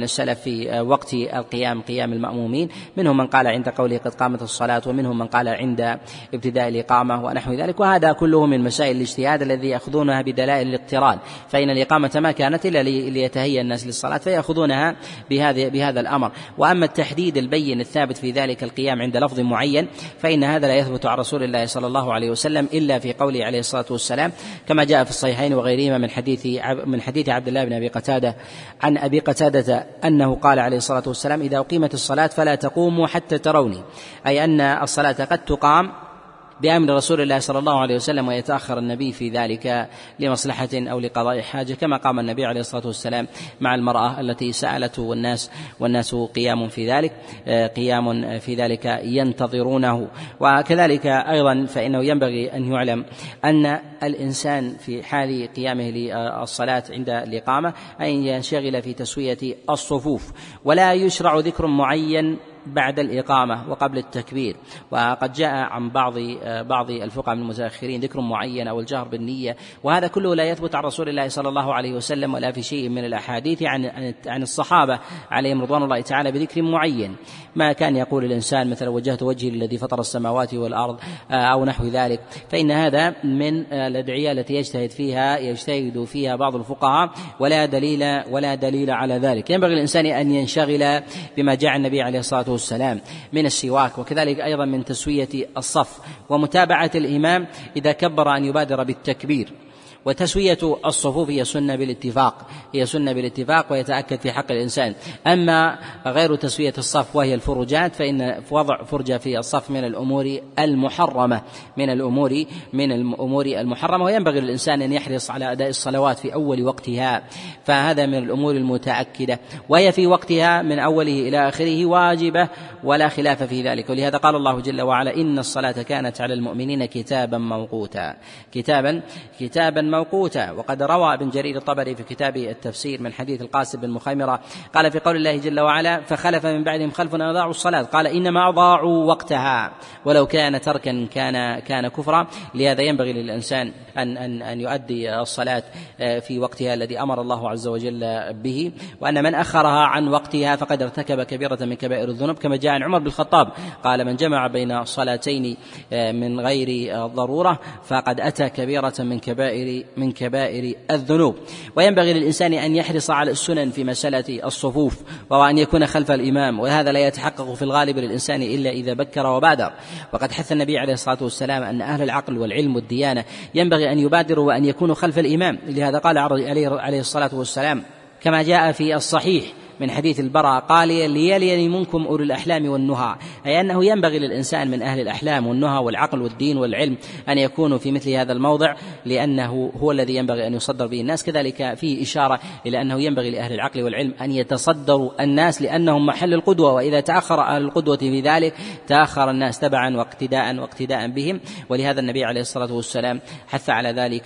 السلف في وقت القيام قيام المأمومين، منهم من قال عند قوله قد قامت الصلاة، ومنهم من قال عند ابتداء الإقامة ونحو ذلك، وهذا كله من مسائل الاجتهاد الذي يأخذونها بدلائل الاقتران، فإن الإقامة ما كانت إلا ليتهيأ الناس للصلاة فيأخذونها بهذا الأمر. وأما التحديد البين الثابت في ذلك القيام عند لفظ معين فإن هذا لا يثبت عن رسول الله صلى الله عليه وسلم إلا في قوله عليه الصلاة والسلام، كما جاء في الصحيحين وغيرهما من حديث عبد الله بن أبي قتادة عن أبي قتادة أنه قال عليه الصلاة والسلام إذا أقيمت الصلاة فلا تقوموا حتى تروني، أي أن الصلاة قد تقام بأمر رسول الله صلى الله عليه وسلم ويتأخر النبي في ذلك لمصلحة أو لقضاء حاجة، كما قام النبي عليه الصلاة والسلام مع المرأة التي سألته والناس قيام في ذلك ينتظرونه. وكذلك أيضا فإنه ينبغي أن يعلم أن الإنسان في حال قيامه للصلاة عند الإقامة أن ينشغل في تسوية الصفوف، ولا يشرع ذكر معين بعد الإقامة وقبل التكبير. وقد جاء عن بعض الفقهاء من المتأخرين ذكر معين أو الجهر بالنية، وهذا كله لا يثبت عن رسول الله صلى الله عليه وسلم ولا في شيء من الأحاديث عن الصحابة عليهم رضوان الله تعالى بذكر معين. ما كان يقول الإنسان مثلا وجهت وجهي للذي فطر السماوات والأرض أو نحو ذلك، فإن هذا من الأدعية التي يجتهد فيها بعض الفقهاء ولا دليل على ذلك. ينبغي الإنسان أن ينشغل بما جاء النبي عليه الصلاة والسلام من السواك، وكذلك أيضا من تسوية الصف ومتابعة الإمام إذا كبر أن يبادر بالتكبير. وتسوية الصفوف هي سنة بالاتفاق ويتأكد في حق الإنسان. أما غير تسوية الصف وهي الفرجات فإن وضع فرجة في الصف من الأمور المحرمة، وينبغي للإنسان أن يحرص على أداء الصلوات في أول وقتها، فهذا من الأمور المتأكدة، وهي في وقتها من أوله إلى آخره واجبة ولا خلاف في ذلك. ولهذا قال الله جل وعلا إن الصلاة كانت على المؤمنين كتابا موقوتا. وقد روى ابن جرير الطبري في كتاب التفسير من حديث القاسم بن مخيمرة قال في قول الله جل وعلا فخلف من بعدهم خلف أضاعوا الصلاة، قال إنما أضاعوا وقتها ولو كان تركا كان كفرا. لهذا ينبغي للإنسان أن يؤدي الصلاة في وقتها الذي أمر الله عز وجل به، وأن من أخرها عن وقتها فقد ارتكب كبيرة من كبائر الذنوب، كما جاء عن عمر بن الخطاب قال من جمع بين صلاتين من غير ضرورة فقد أتى كبيرة من كبائر الذنوب. وينبغي للإنسان أن يحرص على السنن في مسألة الصفوف، وأن يكون خلف الإمام، وهذا لا يتحقق في الغالب للإنسان إلا إذا بكر وبادر. وقد حث النبي عليه الصلاة والسلام أن أهل العقل والعلم والديانة ينبغي أن يبادروا وأن يكونوا خلف الإمام. لهذا قال عليه الصلاة والسلام كما جاء في الصحيح من حديث البراء قال ليلي منكم أولو الأحلام والنهى، أي أنه ينبغي للإنسان من أهل الأحلام والنهى والعقل والدين والعلم أن يكونوا في مثل هذا الموضع، لأنه هو الذي ينبغي أن يصدر به الناس. كذلك فيه إشارة إلى أنه ينبغي لأهل العقل والعلم أن يتصدروا الناس لأنهم محل القدوة، وإذا تأخر أهل القدوة في ذلك تأخر الناس تبعا واقتداء بهم. ولهذا النبي عليه الصلاة والسلام حث على ذلك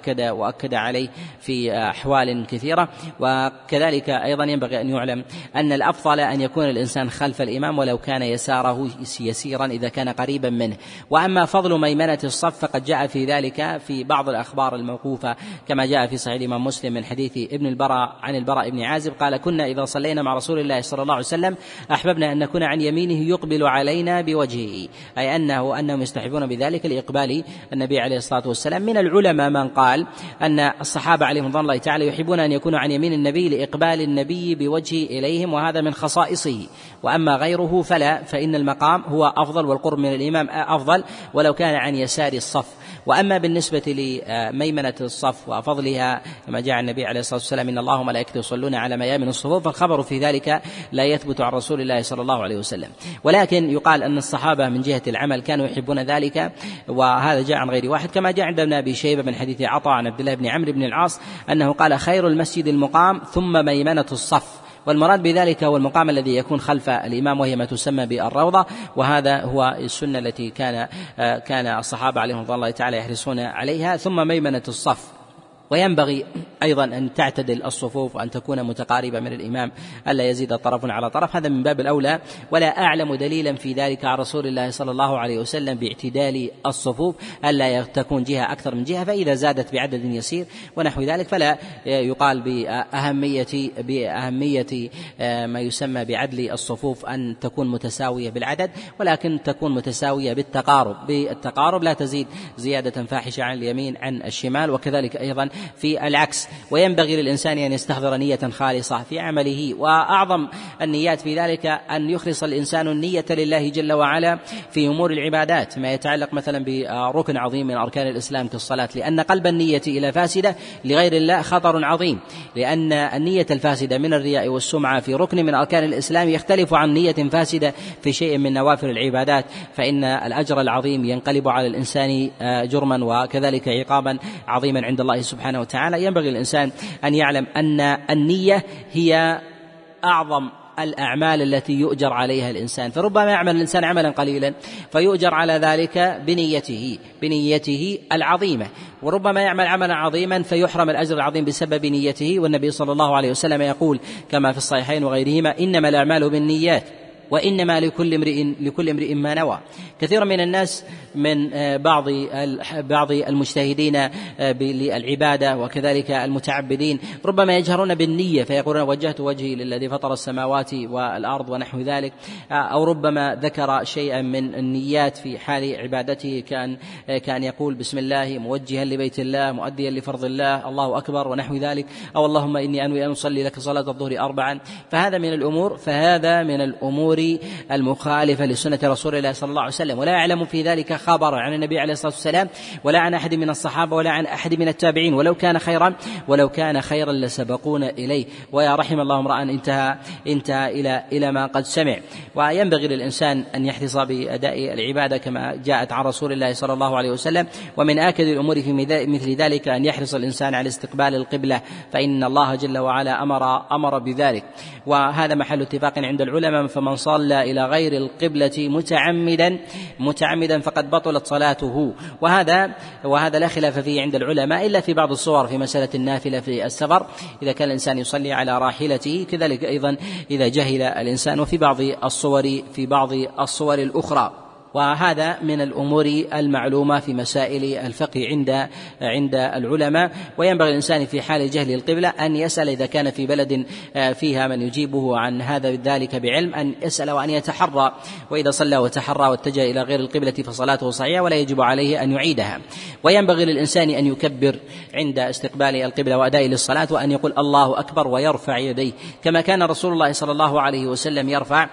وأكد عليه في أحوال كثيرة. وكذلك أيضا ينبغي أن يعلم أن الأفضل أن يكون الإنسان خلف الإمام ولو كان يساره يسيرا إذا كان قريبا منه. وأما فضل ميمنة الصف فقد جاء في ذلك في بعض الأخبار الموقوفة، كما جاء في صحيح الإمام مسلم من حديث ابن البراء عن البراء بن عازب قال كنا إذا صلينا مع رسول الله صلى الله عليه وسلم أحببنا أن نكون عن يمينه يقبل علينا بوجهه، أي أنهم يستحبون بذلك لإقبال النبي عليه الصلاة والسلام. من العلماء من قال أن الصحابة عليهم رضوان الله تعالى يحبون أن يكونوا عن يمين النبي لإقبال النبي بوجهه إليهم، وهذا من خصائصه. وأما غيره فلا، فإن المقام هو أفضل والقرب من الإمام أفضل ولو كان عن يسار الصف. وأما بالنسبة لميمنة الصف وفضلها كما جاء النبي عليه الصلاة والسلام إن الله وملائكته يصلون على ميامن الصفوف، فالخبر في ذلك لا يثبت عن رسول الله صلى الله عليه وسلم. ولكن يقال أن الصحابة من جهة العمل كانوا يحبون ذلك، وهذا جاء عن غير واحد، كما جاء عند ابن أبي شيبة من حديث عطاء عن عبد الله بن عمرو بن العاص أنه قال خير المسجد المقام ثم ميمنة الصف. والمراد بذلك هو المقام الذي يكون خلف الإمام وهي ما تسمى بالروضة، وهذا هو السنة التي كان الصحابة عليهم رضوان الله تعالى يحرصون عليها. ثم ميمنة الصف وينبغي أيضا أن تعتدل الصفوف وأن تكون متقاربة من الإمام، ألا يزيد طرف على طرف، هذا من باب الأولى. ولا أعلم دليلا في ذلك عن رسول الله صلى الله عليه وسلم باعتدال الصفوف، ألا تكون جهة أكثر من جهة، فإذا زادت بعدد يسير ونحو ذلك فلا يقال بأهمية ما يسمى بعدل الصفوف أن تكون متساوية بالعدد، ولكن تكون متساوية بالتقارب لا تزيد زيادة فاحشة عن اليمين عن الشمال، وكذلك أيضا في العكس. وينبغي للإنسان أن يستحضر نية خالصة في عمله، وأعظم النيات في ذلك أن يخلص الإنسان النية لله جل وعلا في أمور العبادات، ما يتعلق مثلا بركن عظيم من أركان الإسلام كالصلاة، لأن قلب النية إلى فاسدة لغير الله خطر عظيم، لأن النية الفاسدة من الرياء والسمعة في ركن من أركان الإسلام يختلف عن نية فاسدة في شيء من نوافل العبادات، فإن الأجر العظيم ينقلب على الإنسان جرما وكذلك عقابا عظيما عند الله سبحانه وتعالى. ينبغي الإنسان أن يعلم أن النية هي أعظم الأعمال التي يؤجر عليها الإنسان، فربما يعمل الإنسان عملا قليلا فيؤجر على ذلك بنيته العظيمة، وربما يعمل عملا عظيما فيحرم الأجر العظيم بسبب نيته. والنبي صلى الله عليه وسلم يقول كما في الصحيحين وغيرهما: إنما الأعمال بالنيات وإنما لكل امرئ ما نوى. كثير من الناس من بعض المجتهدين للعبادة وكذلك المتعبدين ربما يجهرون بالنية فيقولون: وجهت وجهي للذي فطر السماوات والأرض ونحو ذلك، أو ربما ذكر شيئا من النيات في حال عبادته كان يقول: بسم الله موجها لبيت الله مؤديا لفرض الله، الله أكبر ونحو ذلك، أو اللهم إني أنوي أن أصلي لك صلاة الظهر 4. فهذا من الأمور المخالفة لسنة رسول الله صلى الله عليه وسلم، ولا يعلم في ذلك خبر عن النبي عليه الصلاة والسلام ولا عن أحد من الصحابة ولا عن أحد من التابعين، ولو كان خيرا لسبقونا إليه. ويا رحم الله امرأ انتهى إلى ما قد سمع. وينبغي للإنسان أن يحرص بأداء العبادة كما جاءت عن رسول الله صلى الله عليه وسلم. ومن آكد الأمور في مثل ذلك أن يحرص الإنسان على استقبال القبلة، فإن الله جل وعلا أمر بذلك، وهذا محل اتفاق عند العلماء. فمن صلى إلى غير القبلة متعمدا فقد بطلت صلاته، وهذا لا خلاف فيه عند العلماء إلا في بعض الصور في مسألة النافلة في السفر إذا كان الإنسان يصلي على راحلته، كذلك أيضا إذا جهل الإنسان، وفي بعض الصور الأخرى. وهذا من الأمور المعلومة في مسائل الفقه عند العلماء. وينبغي الإنسان في حال جهل القبلة أن يسأل إذا كان في بلد فيها من يجيبه عن ذلك بعلم، أن يسأل وأن يتحرى، وإذا صلى وتحرى واتجه إلى غير القبلة فصلاته صحيحة ولا يجب عليه أن يعيدها. وينبغي للإنسان أن يكبر عند استقبال القبلة وأداء للصلاة، وأن يقول الله أكبر ويرفع يديه كما كان رسول الله صلى الله عليه وسلم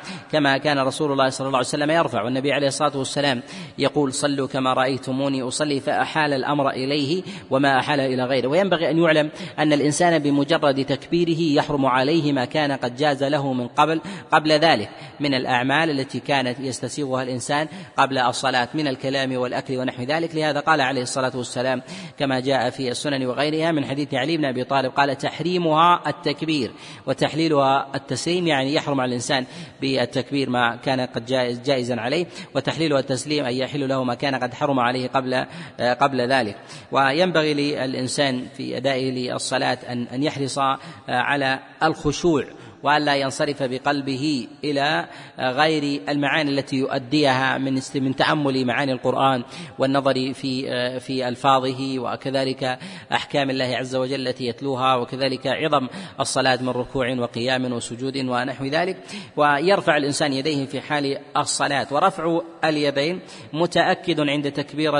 يرفع. والنبي عليه الصلاة والسلام يقول: صلوا كما رأيتموني أصلي، فأحال الأمر إليه وما أحال إلى غيره. وينبغي أن يعلم أن الإنسان بمجرد تكبيره يحرم عليه ما كان قد جاز له من قبل ذلك من الأعمال التي كانت يستسيغها الإنسان قبل الصلاة من الكلام والأكل ونحو ذلك. لهذا قال عليه الصلاة والسلام كما جاء في السنن وغيرها من حديث علي بن أبي طالب قال: تحريمها التكبير وتحليلها التسليم، يعني يحرم على الإنسان بالتكبير ما كان قد جائزا عليه، وتحليل والتسليم أن يحل له ما كان قد حرم عليه قبل ذلك. وينبغي للإنسان في أدائه للصلاة أن يحرص على الخشوع وألا ينصرف بقلبه إلى غير المعاني التي يؤديها من تأمل معاني القرآن والنظر في ألفاظه، وكذلك أحكام الله عز وجل التي يتلوها، وكذلك عظم الصلاة من ركوع وقيام وسجود ونحو ذلك. ويرفع الإنسان يديه في حال الصلاة، ورفع اليدين متأكد عند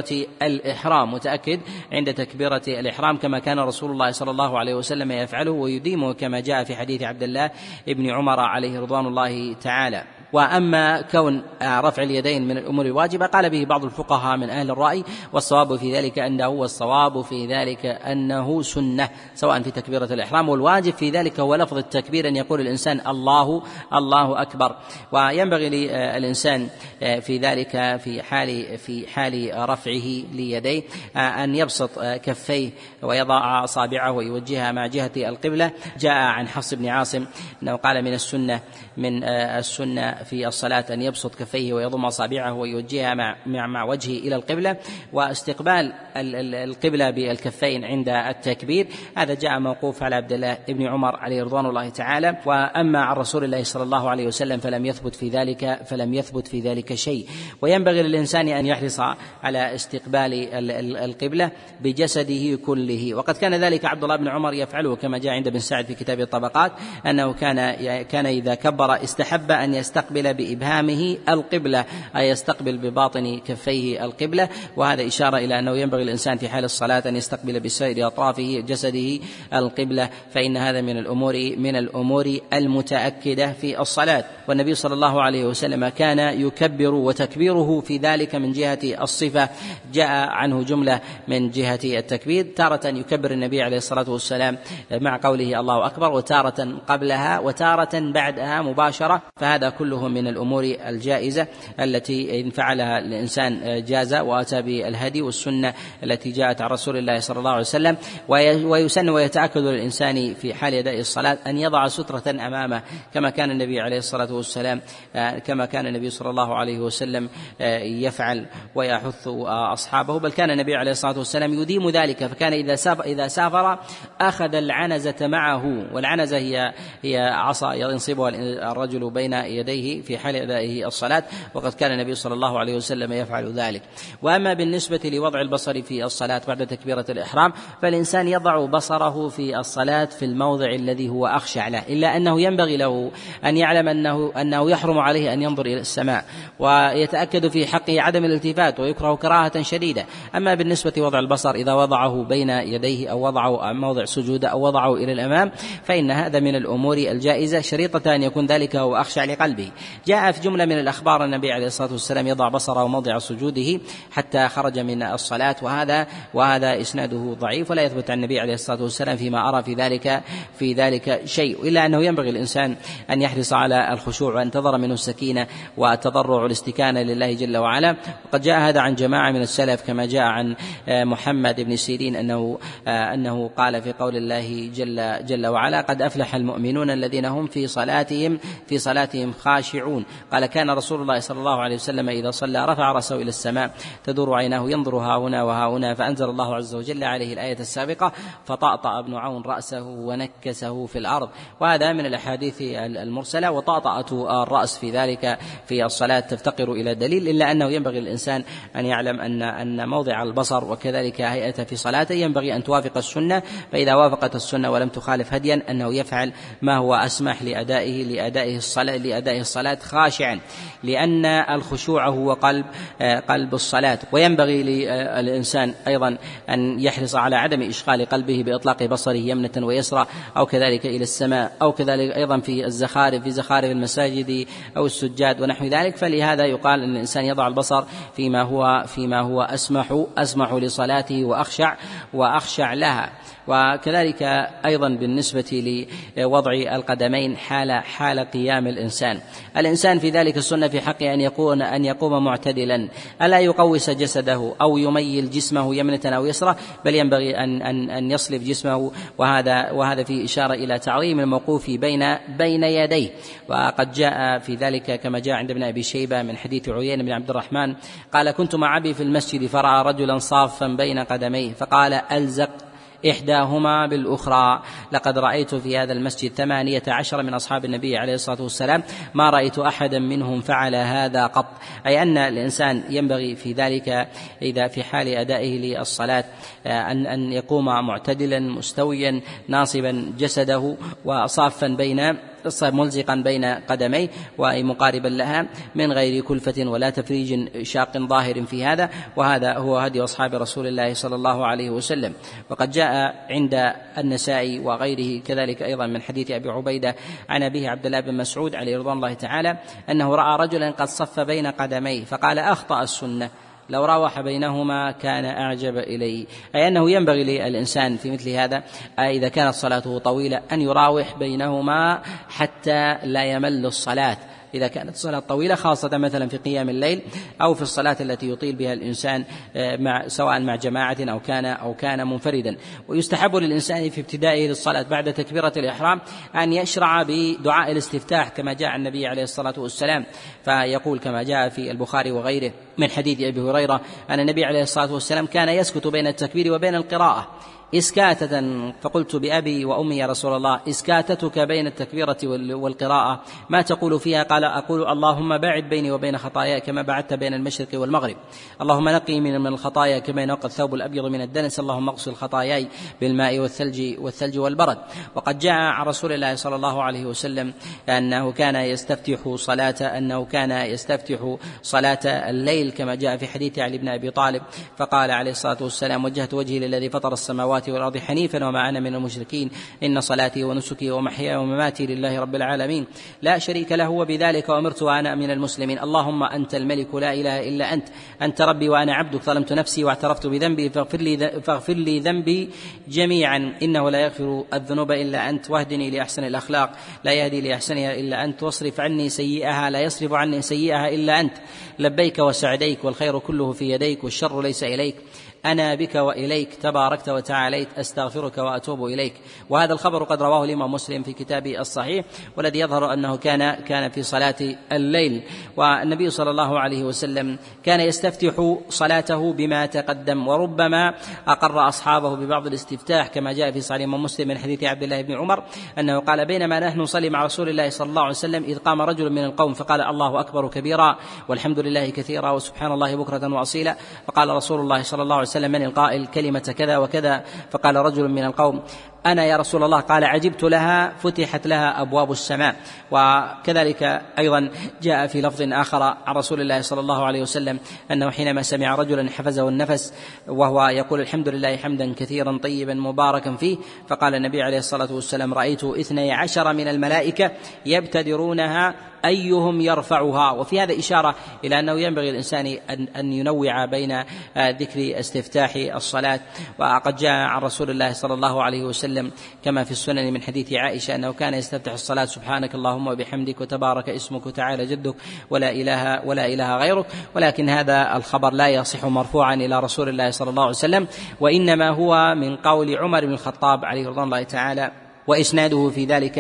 تكبيرة الإحرام كما كان رسول الله صلى الله عليه وسلم يفعله ويديمه كما جاء في حديث عبد الله ابن عمر عليه رضوان الله تعالى. وأما كون رفع اليدين من الأمور الواجبة قال به بعض الفقهاء من أهل الرأي، والصواب في ذلك أنه سنة سواء في تكبيرة الإحرام، والواجب في ذلك هو لفظ التكبير أن يقول الإنسان الله أكبر. وينبغي للإنسان في ذلك في حال رفعه ليديه أن يبسط كفيه ويضع أصابعه ويوجهها مع جهة القبلة. جاء عن حفص بن عاصم أنه قال من السنة في الصلاة أن يبسط كفيه ويضم أصابعه ويوجهها مع وجهه إلى القبلة، واستقبال القبلة بالكفين عند التكبير، هذا جاء موقوف على عبد الله بن عمر عليه رضوان الله تعالى. وأما عن رسول الله صلى الله عليه وسلم فلم يثبت في ذلك شيء. وينبغي للإنسان أن يحرص على استقبال القبلة بجسده كله، وقد كان ذلك عبد الله بن عمر يفعله كما جاء عند ابن سعد في كتاب الطبقات، أنه كان إذا كبر استحب أن يستقبل بإبهامه القبلة، أي يستقبل بباطن كفيه القبلة، وهذا إشارة إلى أنه ينبغي الإنسان في حال الصلاة أن يستقبل بسائر أطرافه جسده القبلة، فإن هذا من الأمور المتأكدة في الصلاة. والنبي صلى الله عليه وسلم كان يكبر، وتكبيره في ذلك من جهة الصفة جاء عنه جملة من جهة التكبير، تارة يكبر النبي عليه الصلاة والسلام مع قوله الله أكبر، وتارة قبلها وتارة بعدها مباشرة، فهذا كله من الأمور الجائزة التي إن فعلها الإنسان جاز، وأتى بالهدي والسنة التي جاءت عن رسول الله صلى الله عليه وسلم. ويسن ويتأكد للإنسان في حال أداء الصلاة أن يضع سترة أمامه كما كان النبي عليه الصلاة والسلام كما كان النبي صلى الله عليه وسلم يفعل ويحث أصحابه، بل كان النبي عليه الصلاة والسلام يديم ذلك، فكان إذا سافر أخذ العنزة معه، والعنزة هي عصا ينصبها الرجل بين يديه في حال أدائه الصلاة، وقد كان النبي صلى الله عليه وسلم يفعل ذلك. وأما بالنسبة لوضع البصر في الصلاة بعد تكبيرة الإحرام، فالإنسان يضع بصره في الصلاة في الموضع الذي هو أخشع له، إلا أنه ينبغي له أن يعلم أنه يحرم عليه أن ينظر إلى السماء، ويتأكد في حقه عدم الالتفات، ويكره كراهة شديدة. أما بالنسبة لوضع البصر إذا وضعه بين يديه أو وضعه موضع سجوده أو وضعه إلى الأمام، فإن هذا من الأمور الجائزة، شريطة أن يكون ذلك هو أخشع لقلبه. جاء في جملة من الأخبار النبي عليه الصلاة والسلام يضع بصره موضع سجوده حتى خرج من الصلاة، وهذا إسناده ضعيف، ولا يثبت عن النبي عليه الصلاة والسلام فيما أرى في ذلك شيء، إلا أنه ينبغي الإنسان أن يحرص على الخشوع وأن تظهر منه السكينة والتضرع والاستكانة لله جل وعلا. وقد جاء هذا عن جماعة من السلف كما جاء عن محمد بن سيرين أنه قال في قول الله جل وعلا: قد أفلح المؤمنون الذين هم في صلاتهم خاشعون. قال: كان رسول الله صلى الله عليه وسلم إذا صلى رفع رأسه إلى السماء تدور عيناه ينظر ها هنا وها هنا، فأنزل الله عز وجل عليه الآية السابقة: فطأطأ ابن عون رأسه ونكسه في الأرض. وهذا من الأحاديث المرسلة، وطأطأة الرأس في ذلك في الصلاة تفتقر إلى دليل، إلا أنه ينبغي الإنسان أن يعلم أن موضع البصر وكذلك هيئته في صلاته ينبغي أن توافق السنة، فإذا وافقت السنة ولم تخالف هديا أنه يفعل ما هو أسمح لأداء الصلاة خاشعا، لأن الخشوع هو قلب الصلاة. وينبغي للإنسان أيضا أن يحرص على عدم إشغال قلبه بإطلاق بصره يمنة ويسرى، أو كذلك إلى السماء، أو كذلك أيضا في زخارف المساجد أو السجاد ونحو ذلك. فلهذا يقال أن الإنسان يضع البصر فيما هو أسمح لصلاته وأخشع لها. وكذلك أيضا بالنسبة لوضع القدمين حال قيام الإنسان في ذلك السنة في حقه أن يقوم معتدلا، ألا يقوس جسده أو يميل جسمه يمنة أو يسرى، بل ينبغي أن يصلب جسمه، وهذا فيه إشارة إلى تعظيم الموقوف بين يديه. وقد جاء في ذلك كما جاء عند ابن أبي شيبة من حديث عيينة بن عبد الرحمن قال: كنت مع أبي في المسجد فرأى رجلا صافا بين قدميه فقال: ألزق إحداهما بالأخرى. لقد رأيت في هذا المسجد 18 من أصحاب النبي عليه الصلاة والسلام ما رأيت أحدا منهم فعل هذا قط. أي أن الإنسان ينبغي في ذلك إذا في حال أدائه للصلاة أن يقوم معتدلا مستويا ناصبا جسده وصافا ملزقا بين قدميه ومقاربا لها من غير كلفة ولا تفريج شاق ظاهر في هذا، وهذا هو هدي أصحاب رسول الله صلى الله عليه وسلم. وقد جاء عند النسائي وغيره كذلك أيضا من حديث أبي عبيدة عن أبيه عبد الله بن مسعود عليه رضوان الله تعالى أنه رأى رجلا قد صف بين قدميه فقال: أخطأ السنة، لو راوح بينهما كان أعجب إليه. أي أنه ينبغي للإنسان في مثل هذا إذا كانت صلاته طويلة أن يراوح بينهما حتى لا يمل الصلاة، إذا كانت الصلاة طويلة، خاصة مثلا في قيام الليل أو في الصلاة التي يطيل بها الإنسان سواء مع جماعة أو كان منفردا. ويستحب للإنسان في ابتدائه للصلاة بعد تكبيرة الإحرام أن يشرع بدعاء الاستفتاح كما جاء النبي عليه الصلاة والسلام، فيقول كما جاء في البخاري وغيره من حديث أبي هريرة أن النبي عليه الصلاة والسلام كان يسكت بين التكبير وبين القراءة إسكاتة، فقلت بأبي وأمي يا رسول الله إسكاتتك بين التكبيرة والقراءة ما تقول فيها؟ قال أقول اللهم باعد بيني وبين خطاياي كما بعدت بين المشرق والمغرب، اللهم نقي من الخطايا كما ينقى الثوب الأبيض من الدنس، اللهم اغسل خطاياي بالماء والثلج والبرد. وقد جاء عن رسول الله صلى الله عليه وسلم أنه كان يستفتح صلاة الليل كما جاء في حديث علي بن أبي طالب، فقال عليه الصلاة والسلام وجهت وجهي للذي فطر السماوات والأرض حنيفا وما أنا من المشركين، إن صلاتي ونسكي ومحياي ومماتي لله رب العالمين لا شريك له وبذلك أمرت وأنا من المسلمين، اللهم أنت الملك لا إله إلا أنت ربي وأنا عبدك ظلمت نفسي واعترفت بذنبي فاغفر لي ذنبي جميعا إنه لا يغفر الذنوب إلا أنت، واهدني لأحسن الأخلاق لا يهدي لأحسنها إلا أنت، واصرف عني سيئها لا يصرف عني سيئها إلا أنت، لبيك وسعديك والخير كله في يديك والشر ليس إليك، أنا بك وإليك تباركت وتعاليت أستغفرك وأتوب إليك. وهذا الخبر قد رواه الإمام مسلم في كتابه الصحيح، والذي يظهر أنه كان في صلاة الليل. والنبي صلى الله عليه وسلم كان يستفتح صلاته بما تقدم، وربما أقر أصحابه ببعض الاستفتاح كما جاء في صحيح الإمام مسلم من حديث عبد الله بن عمر أنه قال بينما نحن نصلي مع رسول الله صلى الله عليه وسلم إذ قام رجل من القوم فقال الله أكبر كبيرا والحمد لله كثيرا وسبحان الله بكرة وأصيلا، فقال رسول الله صلى الله عليه وسلم من القائل كلمة كذا وكذا؟ فقال رجل من القوم أنا يا رسول الله، قال عجبت لها فتحت لها أبواب السماء. وكذلك أيضا جاء في لفظ آخر عن رسول الله صلى الله عليه وسلم أنه حينما سمع رجلا حفزه النفس وهو يقول الحمد لله حمدا كثيرا طيبا مباركا فيه، فقال النبي عليه الصلاة والسلام رأيت 12 من الملائكة يبتدرونها أيهم يرفعها. وفي هذا إشارة إلى أنه ينبغي الإنسان أن ينوع بين ذكر استفتاح الصلاة. وقد جاء عن رسول الله صلى الله عليه وسلم كما في السنن من حديث عائشة أنه كان يستفتح الصلاة سبحانك اللهم وبحمدك وتبارك اسمك وتعالى جدك ولا إله غيرك، ولكن هذا الخبر لا يصح مرفوعا إلى رسول الله صلى الله عليه وسلم، وإنما هو من قول عمر بن الخطاب عليه رضوان الله تعالى، وإسناده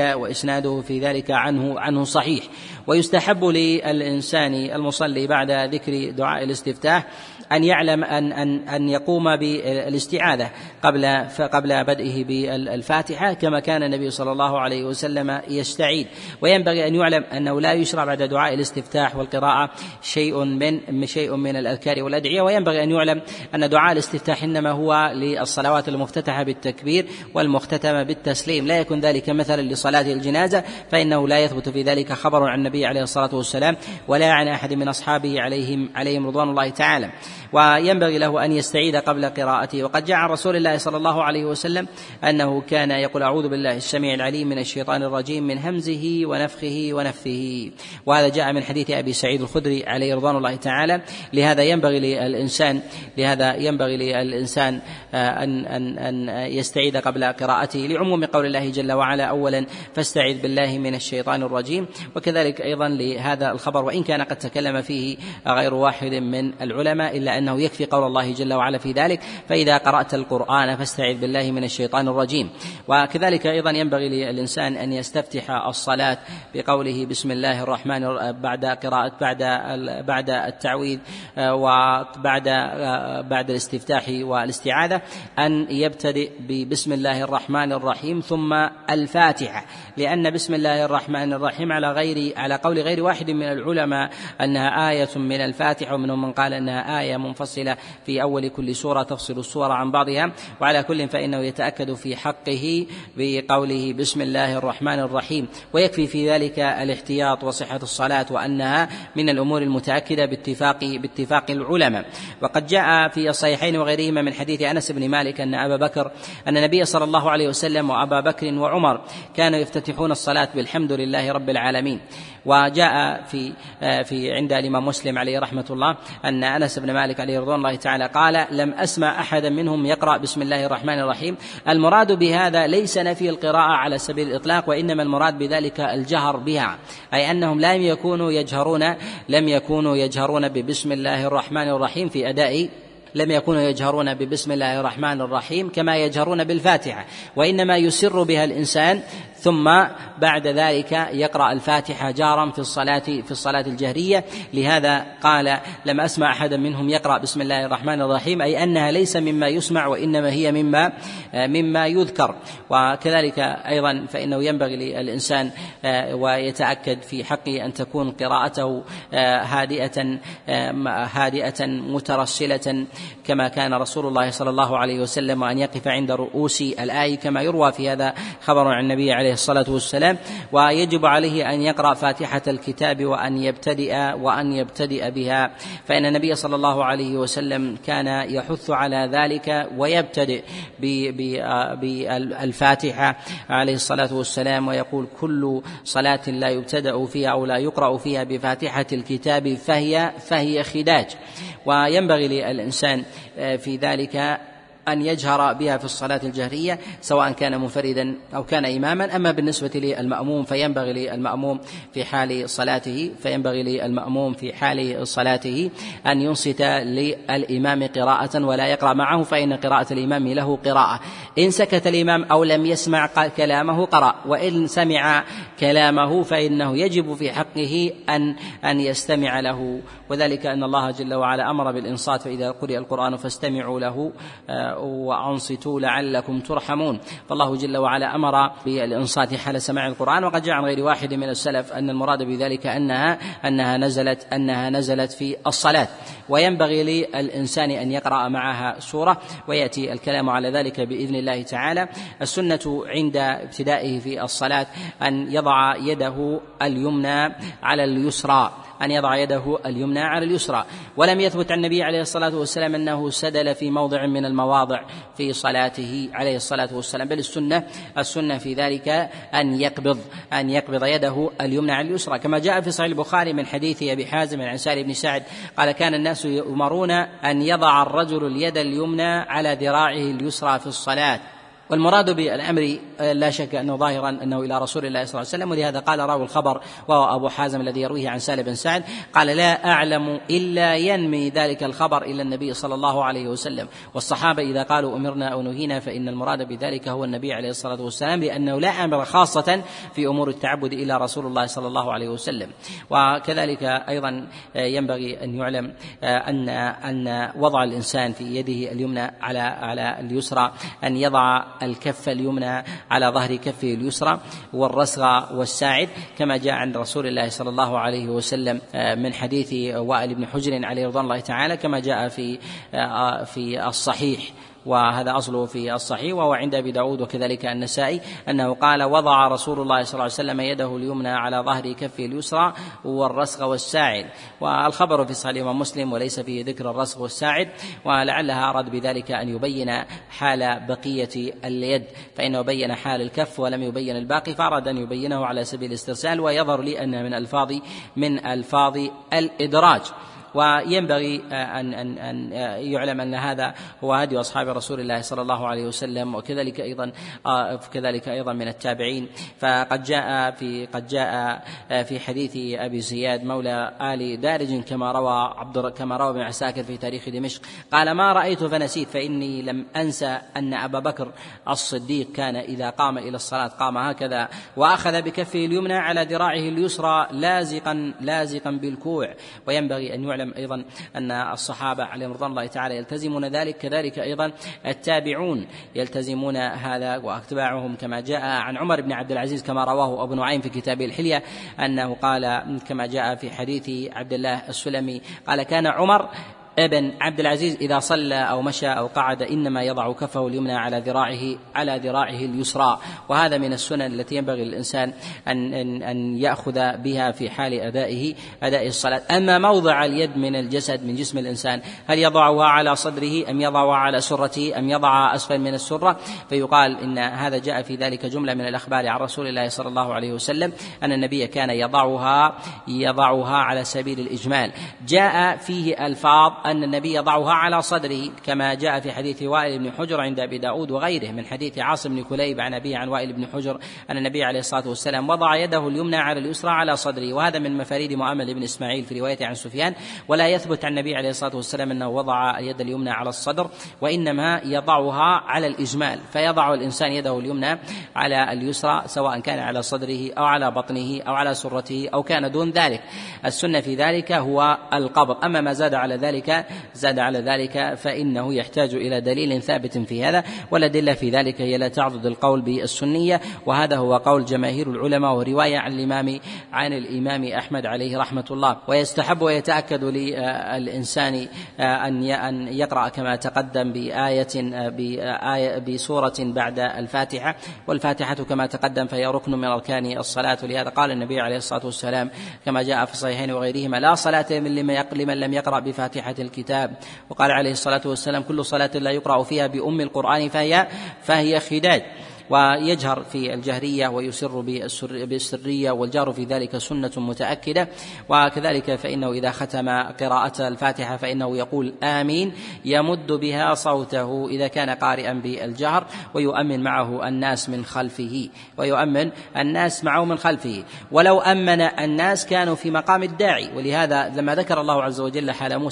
في ذلك عنه صحيح. ويستحب للإنسان المصلي بعد ذكر دعاء الاستفتاح أن يعلم أن يقوم بالاستعاذة قبل بدئه بالفاتحة كما كان النبي صلى الله عليه وسلم يستعيذ. وينبغي أن يعلم أنه لا يشرع بعد دعاء الاستفتاح والقراءة شيء من الأذكار والأدعية. وينبغي أن يعلم أن دعاء الاستفتاح إنما هو للصلوات المفتتحة بالتكبير والمختتمة بالتسليم، لا يكون ذلك مثلا لصلاة الجنازة فإنه لا يثبت في ذلك خبر عن النبي عليه الصلاة والسلام ولا عن أحد من أصحابه عليهم رضوان الله تعالى. وينبغي له أن يستعيذ قبل قراءته. وقد جاء عن رسول الله صلى الله عليه وسلم أنه كان يقول أعوذ بالله السميع العليم من الشيطان الرجيم من همزه ونفخه. وهذا جاء من حديث أبي سعيد الخدري عليه رضوان الله تعالى. لهذا ينبغي للإنسان أن يستعيذ قبل قراءته لعموم قول الله جل وعلا أولا فاستعذ بالله من الشيطان الرجيم. وكذلك أيضا لهذا الخبر وإن كان قد تكلم فيه غير واحد من العلماء إلا أنه يكفي قول الله جل وعلا في ذلك فإذا قرأت القرآن فاستعذ بالله من الشيطان الرجيم. وكذلك أيضا ينبغي للإنسان أن يستفتح الصلاة بقوله بسم الله الرحمن بعد قراءة بعد التعويذ بعد الاستفتاح والاستعاذة أن يبتدئ ببسم الله الرحمن الرحيم ثم الفاتحة، لأن بسم الله الرحمن الرحيم على قول غير واحد من العلماء أنها آية من الفاتحة، ومنهم من قال أنها آية منفصلة في أول كل سورة تفصل السورة عن بعضها. وعلى كل فإنه يتأكد في حقه بقوله بسم الله الرحمن الرحيم، ويكفي في ذلك الاحتياط وصحة الصلاة وأنها من الأمور المتأكدة باتفاق العلماء. وقد جاء في الصحيحين وغيرهما من حديث أنس بن مالك أن النبي صلى الله عليه وسلم وأبا بكر بكر وعمر كانوا يفتتحون الصلاة بالحمد لله رب العالمين. وجاء في عند الإمام مسلم عليه رحمة الله أن أنس بن مالك عليه رضوان الله تعالى قال: لم أسمع أحدا منهم يقرأ بسم الله الرحمن الرحيم. المراد بهذا ليس نفي القراءة على سبيل الإطلاق، وإنما المراد بذلك الجهر بها، أي أنهم لم يكونوا يجهرون ببسم الله الرحمن الرحيم في أداء، لم يكونوا يجهرون ببسم الله الرحمن الرحيم كما يجهرون بالفاتحة، وإنما يسر بها الإنسان ثم بعد ذلك يقرأ الفاتحة جارا في الصلاة الجهرية. لهذا قال: لم أسمع أحدا منهم يقرأ بسم الله الرحمن الرحيم، أي أنها ليس مما يسمع وإنما هي مما يذكر. وكذلك أيضا فإنه ينبغي للإنسان ويتأكد في حقه أن تكون قراءته هادئة مترسلة كما كان رسول الله صلى الله عليه وسلم، وأن يقف عند رؤوس الآية كما يروى في هذا خبر عن النبي عليه الصلاة والسلام. ويجب عليه أن يقرأ فاتحة الكتاب وأن يبتدئ بها، فإن النبي صلى الله عليه وسلم كان يحث على ذلك ويبتدئ بالفاتحة عليه الصلاة والسلام، ويقول: كل صلاة لا يبتدأ فيها أو لا يقرأ فيها بفاتحة الكتاب فهي خداج. وينبغي للإنسان في ذلك أن يجهر بها في الصلاة الجهرية سواء كان منفردا أو كان إماما. أما بالنسبة للمأموم فينبغي للمأموم في حال صلاته أن ينصت للإمام قراءة ولا يقرأ معه، فإن قراءة الإمام له قراءة. إن سكت الإمام أو لم يسمع كلامه قرأ، وإن سمع كلامه فإنه يجب في حقه أن يستمع له، وذلك أن الله جل وعلا أمر بالإنصات: فإذا قرئ القرآن فاستمعوا له وأنصتوا لعلكم ترحمون. فالله جل وعلا أمر بالإنصات حال سماع القرآن. وقد جاء عن غير واحد من السلف أن المراد بذلك أنها نزلت في الصلاة، وينبغي للإنسان أن يقرأ معها سورة، ويأتي الكلام على ذلك بإذن الله تعالى. السنة عند ابتدائه في الصلاة أن يضع يده اليمنى على اليسرى، ولم يثبت عن النبي عليه الصلاة والسلام أنه سدل في موضع من المواضع في صلاته عليه الصلاة والسلام، بل السنة في ذلك أن يقبض يده اليمنى على اليسرى، كما جاء في صحيح البخاري من حديث أبي حازم عن سالم بن سعد قال: كان الناس يؤمرون أن يضع الرجل اليد اليمنى على ذراعه اليسرى في الصلاة. والمراد بالأمر لا شك أنه ظاهرا أنه إلى رسول الله صلى الله عليه وسلم، ولهذا قال راوي الخبر وهو أبو حازم الذي يرويه عن سالم بن سعد قال: لا أعلم إلا ينمي ذلك الخبر إلى النبي صلى الله عليه وسلم. والصحابة إذا قالوا أمرنا أو نهينا فإن المراد بذلك هو النبي عليه الصلاة والسلام، لأنه لا أمر خاصة في أمور التعبد إلا رسول الله صلى الله عليه وسلم. وكذلك أيضا ينبغي أن يعلم أن وضع الإنسان في يده اليمنى على اليسرى أن يضع الكف اليمنى على ظهر كفه اليسرى والرسغ والساعد، كما جاء عن رسول الله صلى الله عليه وسلم من حديث وائل بن حجر عليه رضوان الله تعالى، كما جاء في الصحيح، وهذا أصله في الصحيح وهو عند أبي داود وكذلك النسائي، أنه قال: وضع رسول الله صلى الله عليه وسلم يده اليمنى على ظهر كفه اليسرى والرسغ والساعد. والخبر في صحيح الإمام مسلم وليس فيه ذكر الرسغ والساعد، ولعلها أراد بذلك أن يبين حال بقية اليد، فإنه بين حال الكف ولم يبين الباقي، فأراد أن يبينه على سبيل الاسترسال، ويظهر لي أنه من ألفاظ الإدراج. وينبغي أن يعلم أن هذا هو هدي أصحاب رسول الله صلى الله عليه وسلم، وكذلك أيضا من التابعين. فقد جاء في حديث أبي زياد مولى آل دارج كما روى ابن عساكر في تاريخ دمشق قال: ما رأيت فنسيت، فإني لم أنسى أن أبا بكر الصديق كان إذا قام إلى الصلاة قام هكذا، وأخذ بكفه اليمنى على ذراعه اليسرى لازقا بالكوع. وينبغي أن يعلم أيضا أن الصحابة عليهم رضوان الله تعالى يلتزمون ذلك، كذلك أيضا التابعون يلتزمون هذا وأتباعهم، كما جاء عن عمر بن عبد العزيز كما رواه أبو نعيم في كتابه الحلية أنه قال كما جاء في حديث عبد الله السلمي قال: كان عمر ابن عبد العزيز إذا صلى أو مشى أو قعد إنما يضع كفه اليمنى على ذراعه اليسرى، وهذا من السنن التي ينبغي الإنسان أن يأخذ بها في حال أداء الصلاة. أما موضع اليد من الجسد من جسم الإنسان، هل يضعها على صدره أم يضعها على سرته أم يضعها أسفل من السرة؟ فيقال إن هذا جاء في ذلك جملة من الأخبار عن رسول الله صلى الله عليه وسلم أن النبي كان يضعها على سبيل الإجمال. جاء فيه ألفاظ أن النبي يضعها على صدره كما جاء في حديث وائل بن حجر عند أبي داود وغيره من حديث عاصم بن كليب عن أبيه عن وائل بن حجر أن النبي عليه الصلاة والسلام وضع يده اليمنى على اليسرى على صدره، وهذا من مفاريد مؤمل بن إسماعيل في روايته عن سفيان، ولا يثبت عن النبي عليه الصلاة والسلام أنه وضع اليد اليمنى على الصدر، وإنما يضعها على الإجمال، فيضع الإنسان يده اليمنى على اليسرى سواء كان على صدره أو على بطنه أو على سرته أو كان دون ذلك. السنة في ذلك هو القبض. أما ما زاد على ذلك فإنه يحتاج إلى دليل ثابت في هذا، والأدلة في ذلك هي لا تعضد القول بالسنية، وهذا هو قول جماهير العلماء ورواية عن الإمام أحمد عليه رحمة الله. ويستحب ويتأكد للإنسان أن يقرأ كما تقدم بسورة بعد الفاتحة، والفاتحة كما تقدم فهي ركن من أركان الصلاة، ولهذا قال النبي عليه الصلاة والسلام كما جاء في الصحيحين وغيرهما: لا صلاة لمن لم يقرأ بفاتحة الكتاب. وقال عليه الصلاة والسلام: كل صلاة لا يقرأ فيها بأم القرآن فهي خداج. ويجهر في الجهرية ويسر بالسرية، والجار في ذلك سنة متأكدة. وكذلك فإنه إذا ختم قراءة الفاتحة فإنه يقول آمين، يمد بها صوته إذا كان قارئا بالجهر، ويؤمن معه الناس معه من خلفه. ولو أمن الناس كانوا في مقام الداعي، ولهذا لما ذكر الله عز وجل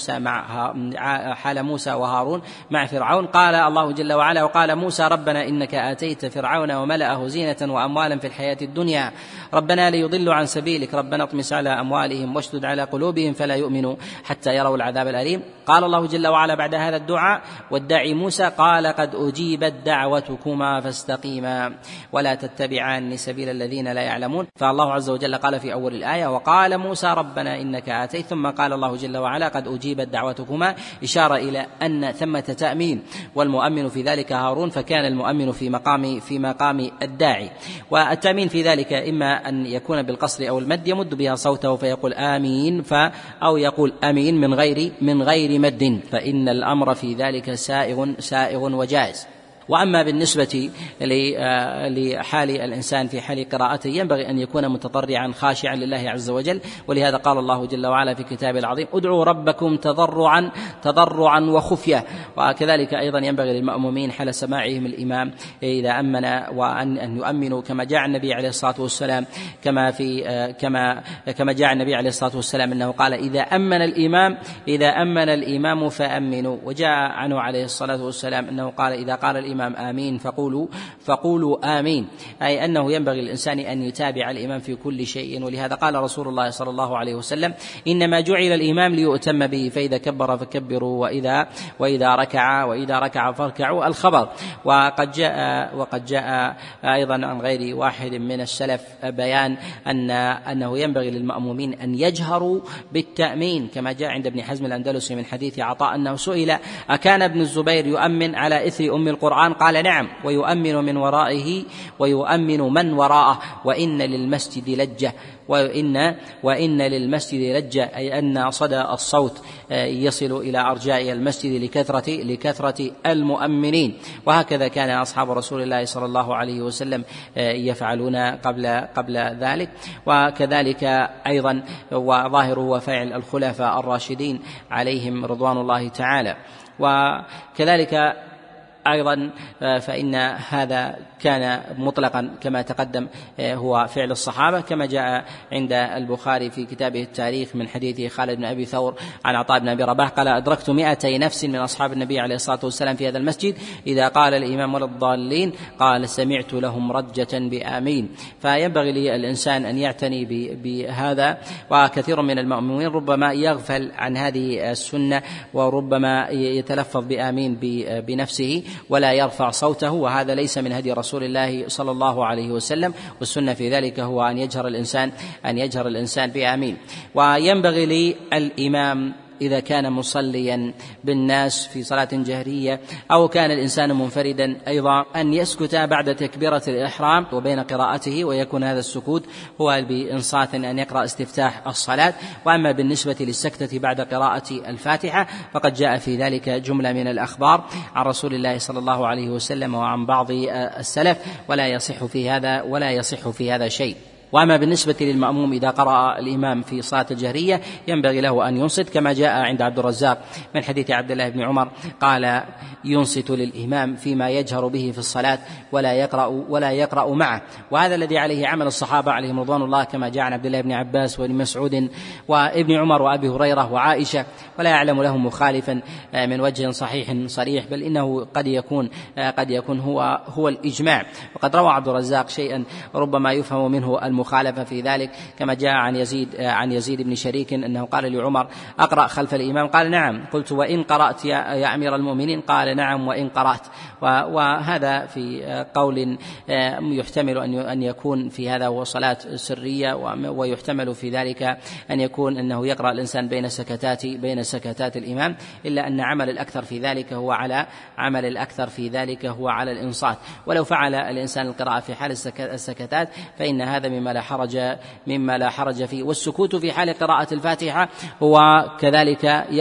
حال موسى وهارون مع فرعون قال الله جل وعلا: وقال موسى ربنا إنك آتيت فرعون وملأه زينة وأموالا في الحياة الدنيا ربنا ليضلوا عن سبيلك ربنا اطمس على أموالهم واشدد على قلوبهم فلا يؤمنوا حتى يروا العذاب الأليم. قال الله جل وعلا بعد هذا الدعاء والداعي موسى: قال قد أجيبت دعوتكما فاستقيما ولا تتبعان سبيل الذين لا يعلمون. فالله عز وجل قال في أول الآية: وقال موسى ربنا إنك آتيت، ثم قال الله جل وعلا: قد أجيبت دعوتكما، إشارة إلى أن ثمة تأمين، والمؤمن في ذلك هارون، فكان المؤمن في مقام الداعي. والتأمين في ذلك إما أن يكون بالقصر أو المد، يمد بها صوته فيقول آمين أو يقول أمين من غير مد، فإن الأمر في ذلك سائغ وجائز. وأما بالنسبة لحال الإنسان في حال قراءته ينبغي أن يكون متضرعا خاشعا لله عز وجل، ولهذا قال الله جل وعلا في كتابه العظيم: ادعوا ربكم تضرعا وخفية. وكذلك أيضا ينبغي للمأمومين حال سماعهم الإمام إذا أمن وأن يؤمنوا كما جاء النبي عليه الصلاة والسلام كما جاء النبي عليه الصلاة والسلام أنه قال: إذا أمن الإمام فأمنوا. وجاء عنه عليه الصلاة والسلام أنه قال: إذا قال الإمام آمين فقولوا آمين، أي أنه ينبغي الإنسان أن يتابع الإمام في كل شيء. ولهذا قال رسول الله صلى الله عليه وسلم: إنما جعل الإمام ليؤتم به، فإذا كبر فكبروا وإذا ركع فاركعوا. الخبر. وقد جاء أيضا عن غير واحد من السلف بيان أنه ينبغي للمأمومين أن يجهروا بالتأمين، كما جاء عند ابن حزم الأندلسي من حديث عطاء أنه سئل: أكان ابن الزبير يؤمن على إثر أم القرآن؟ قال: نعم، ويؤمن من ورائه ويؤمن من وراءه، وإن للمسجد لجة، أي أن صدى الصوت يصل إلى أرجاء المسجد لكثرة المؤمنين. وهكذا كان أصحاب رسول الله صلى الله عليه وسلم يفعلون قبل ذلك. وكذلك أيضا وظاهره وفعل الخلفاء الراشدين عليهم رضوان الله تعالى. وكذلك أيضا فإن هذا كان مطلقا كما تقدم هو فعل الصحابة، كما جاء عند البخاري في كتابه التاريخ من حديث خالد بن أبي ثور عن عطاء بن أبي رباح قال: أدركت 200 نفس من أصحاب النبي عليه الصلاة والسلام في هذا المسجد، إذا قال الإمام ولا الضالين قال سمعت لهم رجة بآمين. فينبغي للإنسان أن يعتني بهذا. وكثير من المؤمنين ربما يغفل عن هذه السنة، وربما يتلفظ بآمين بنفسه ولا يرفع صوته، وهذا ليس من هدي رسول الله صلى الله عليه وسلم. والسنة في ذلك هو أن يجهر الإنسان بآمين. وينبغي للإمام إذا كان مصليا بالناس في صلاة جهرية أو كان الإنسان منفردا أيضا أن يسكت بعد تكبيرة الإحرام وبين قراءته، ويكون هذا السكوت هو بإنصات أن يقرأ استفتاح الصلاة. وأما بالنسبة للسكتة بعد قراءة الفاتحة فقد جاء في ذلك جملة من الأخبار عن رسول الله صلى الله عليه وسلم وعن بعض السلف، ولا يصح في هذا شيء. وأما بالنسبة للمأموم إذا قرأ الإمام في صلاة الجهرية ينبغي له أن ينصت، كما جاء عند عبد الرزاق من حديث عبد الله بن عمر قال: ينصت للإمام فيما يجهر به في الصلاة ولا يقرأ معه. وهذا الذي عليه عمل الصحابة عليهم رضوان الله، كما جاء عن عبد الله بن عباس وابن مسعود وابن عمر وأبي هريرة وعائشة، ولا يعلم لهم مخالفا من وجه صحيح صريح، بل إنه قد يكون هو الإجماع. وقد روى عبد الرزاق شيئا ربما يفهم منه المخالفة في ذلك، كما جاء عن يزيد بن شريك أنه قال لعمر: أقرأ خلف الإمام؟ قال: نعم. قلت: وإن قرأت يا أمير المؤمنين؟ قال: نعم وإن قرأت. وهذا في قول يحتمل أن يكون في هذا هو صلاة سرية، ويحتمل في ذلك أن يكون أنه يقرأ الإنسان بين سكتات الإمام، إلا أن عمل الأكثر في ذلك هو على الإنصات. ولو فعل الإنسان القراءة في حال السكتات فإن هذا مما لا حرج فيه. والسكوت في حال قراءة الفاتحة هو كذلك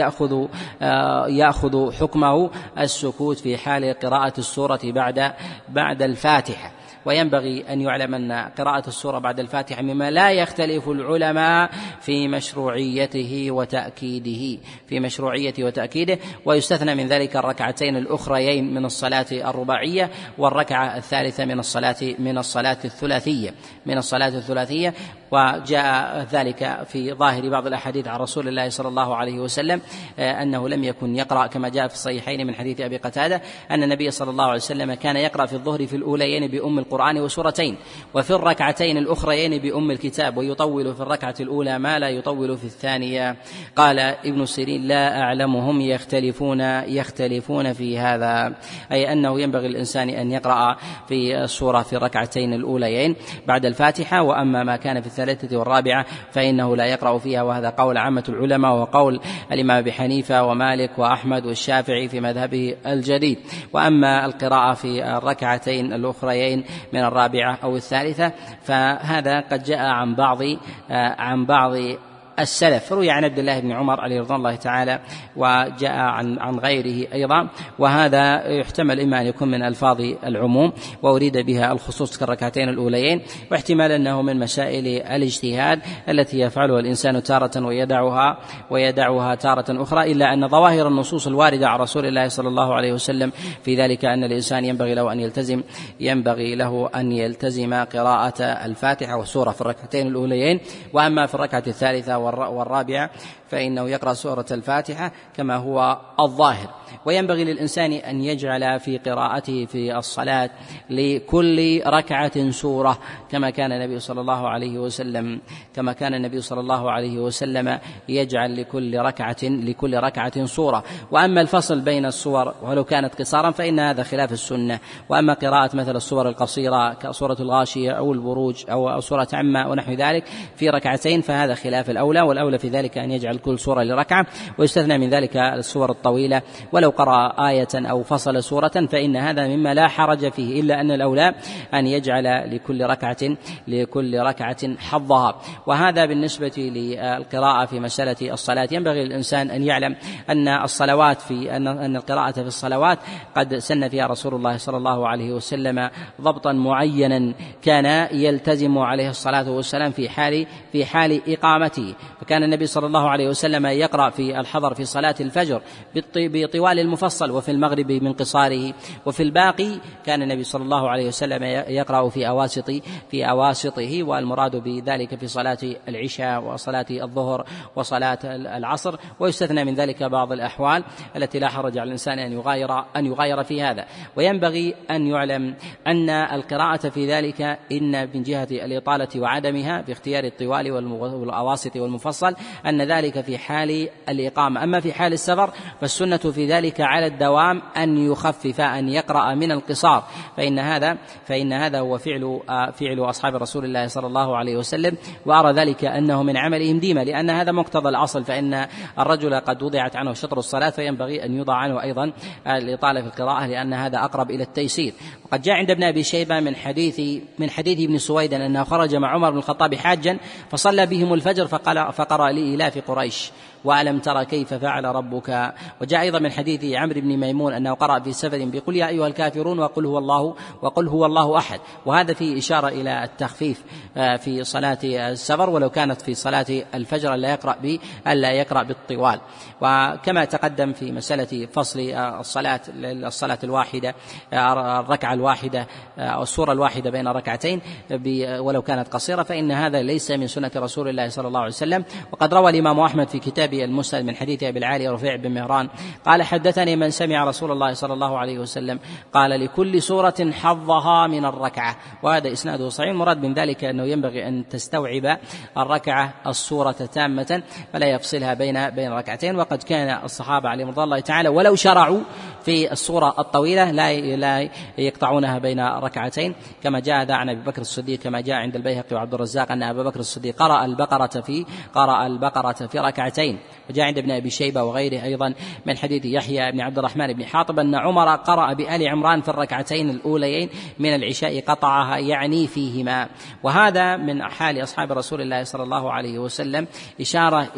يأخذ حكمه السكوت في حال قراءة السورة بعد الفاتحة. وينبغي أن يعلم أن قراءة السورة بعد الفاتحة مما لا يختلف العلماء في مشروعيته وتأكيده، ويستثنى من ذلك الركعتين الأخريين من الصلاة الرباعية والركعة الثالثة من الصلاة الثلاثية. وجاء ذلك في ظاهر بعض الأحاديث عن رسول الله صلى الله عليه وسلم أنه لم يكن يقرأ، كما جاء في الصحيحين من حديث أبي قتادة أن النبي صلى الله عليه وسلم كان يقرأ في الظهر في الأوليين بأم القرآن وسورتين، وفي الركعتين الأخريين بأم الكتاب، ويطول في الركعة الأولى ما لا يطول في الثانية. قال ابن سيرين: لا أعلمهم يختلفون في هذا، أي أنه ينبغي الإنسان أن يقرأ في السورة في الركعتين الأوليين بعد الفاتحة، وأما ما كان في الثالثة والرابعة فإنه لا يقرأ فيها. وهذا قول عامة العلماء، وقول الإمام أبي حنيفة ومالك وأحمد والشافعي في مذهبه الجديد. وأما القراءة في الركعتين الأخريين من الرابعة أو الثالثة فهذا قد جاء عن بعض السلف. روي عن عبد الله بن عمر عليه رضوان الله تعالى، وجاء عن غيره أيضا، وهذا يحتمل إما أن يكون من ألفاظ العموم وأريد بها الخصوص كالركعتين الأوليين، واحتمال أنه من مسائل الاجتهاد التي يفعلها الإنسان تارة ويدعها تارة أخرى، إلا أن ظواهر النصوص الواردة عن رسول الله صلى الله عليه وسلم في ذلك أن الإنسان ينبغي له أن يلتزم قراءة الفاتحة والسورة في الركعتين الأوليين. وأما في الركعة الثالثة والرابعة فإنه يقرأ سورة الفاتحة كما هو الظاهر. وينبغي للإنسان أن يجعل في قراءته في الصلاة لكل ركعة سورة، كما كان النبي صلى الله عليه وسلم يجعل لكل ركعة سورة. وأما الفصل بين السور ولو كانت قصارا فإن هذا خلاف السنة. وأما قراءة مثل السور القصيرة كسورة الغاشية أو البروج أو سورة عما ونحو ذلك في ركعتين فهذا خلاف الأولى، والأولى في ذلك أن يجعل كل سورة لركعة، ويستثنى من ذلك السور الطويلة. ولو قرأ آية أو فصل سورة فإن هذا مما لا حرج فيه، إلا أن الأولى أن يجعل لكل ركعة حظها. وهذا بالنسبة للقراءة في مسألة الصلاة. ينبغي للإنسان أن يعلم أن القراءة في الصلوات قد سن فيها رسول الله صلى الله عليه وسلم ضبطا معينا كان يلتزم عليه الصلاة والسلام في حال إقامته. فكان النبي صلى الله عليه وسلم يقرأ في الحضر في صلاة الفجر بطوال المفصل، وفي المغرب من قصاره، وفي الباقي كان النبي صلى الله عليه وسلم يقرأ في أواسطه، والمراد بذلك في صلاة العشاء وصلاة الظهر وصلاة العصر. ويستثنى من ذلك بعض الأحوال التي لا حرج على الإنسان أن يغاير في هذا. وينبغي أن يعلم أن القراءة في ذلك إن من جهة الإطالة وعدمها باختيار الطوال والأواسط المفصل أن ذلك في حال الإقامة. أما في حال السفر فالسنة في ذلك على الدوام أن يخفف، أن يقرأ من القصار، فإن هذا هو فعل أصحاب رسول الله صلى الله عليه وسلم، وأرى ذلك أنه من عملهم ديما، لأن هذا مقتضى الأصل، فإن الرجل قد وضعت عنه شطر الصلاة فينبغي أن يوضع عنه أيضا الإطالة في القراءة، لأن هذا أقرب إلى التيسير. وقد جاء عند ابن أبي شيبة من حديث ابن سويد أنه خرج مع عمر بن الخطاب حاجا فصلى بهم الفجر فقرأ لإلاف قريش وألم تر كيف فعل ربك. وجاء أيضا من حديث عمرو بن ميمون أنه قرأ في سفر بقل يا أيها الكافرون وقل هو الله أحد، وهذا فيه إشارة إلى التخفيف في صلاة السفر، ولو كانت في صلاة الفجر ألا يقرأ بالطوال. وكما تقدم في مسألة فصل الصلاة الواحدة، الركعة الواحدة أو السورة الواحدة بين ركعتين ولو كانت قصيرة، فإن هذا ليس من سنة رسول الله صلى الله عليه وسلم. وقد روى الإمام أحمد في كتاب المسند من حديث أبي العالي رفيع بن مهران قال حدثني من سمع رسول الله صلى الله عليه وسلم قال لكل سورة حظها من الركعة، وهذا إسناده صحيح. المراد من ذلك أنه ينبغي أن تستوعب الركعة السورة تامة فلا يفصلها بين ركعتين. وقد كان الصحابة عليهم رضي الله تعالى ولو شرعوا في السورة الطويلة لا يقطعونها بين ركعتين، كما جاء هذا عن أبي بكر الصديق، كما جاء عند البيهقي وعبد الرزاق أن أبا بكر الصديق قرأ البقرة في ركعتين. وجاء عند ابن أبي شيبة وغيره أيضا من حديث يحيى بن عبد الرحمن بن حاطب أن عمر قرأ بآل عمران في الركعتين الأوليين من العشاء قطعها يعني فيهما. وهذا من حال أصحاب رسول الله صلى الله عليه وسلم إشارة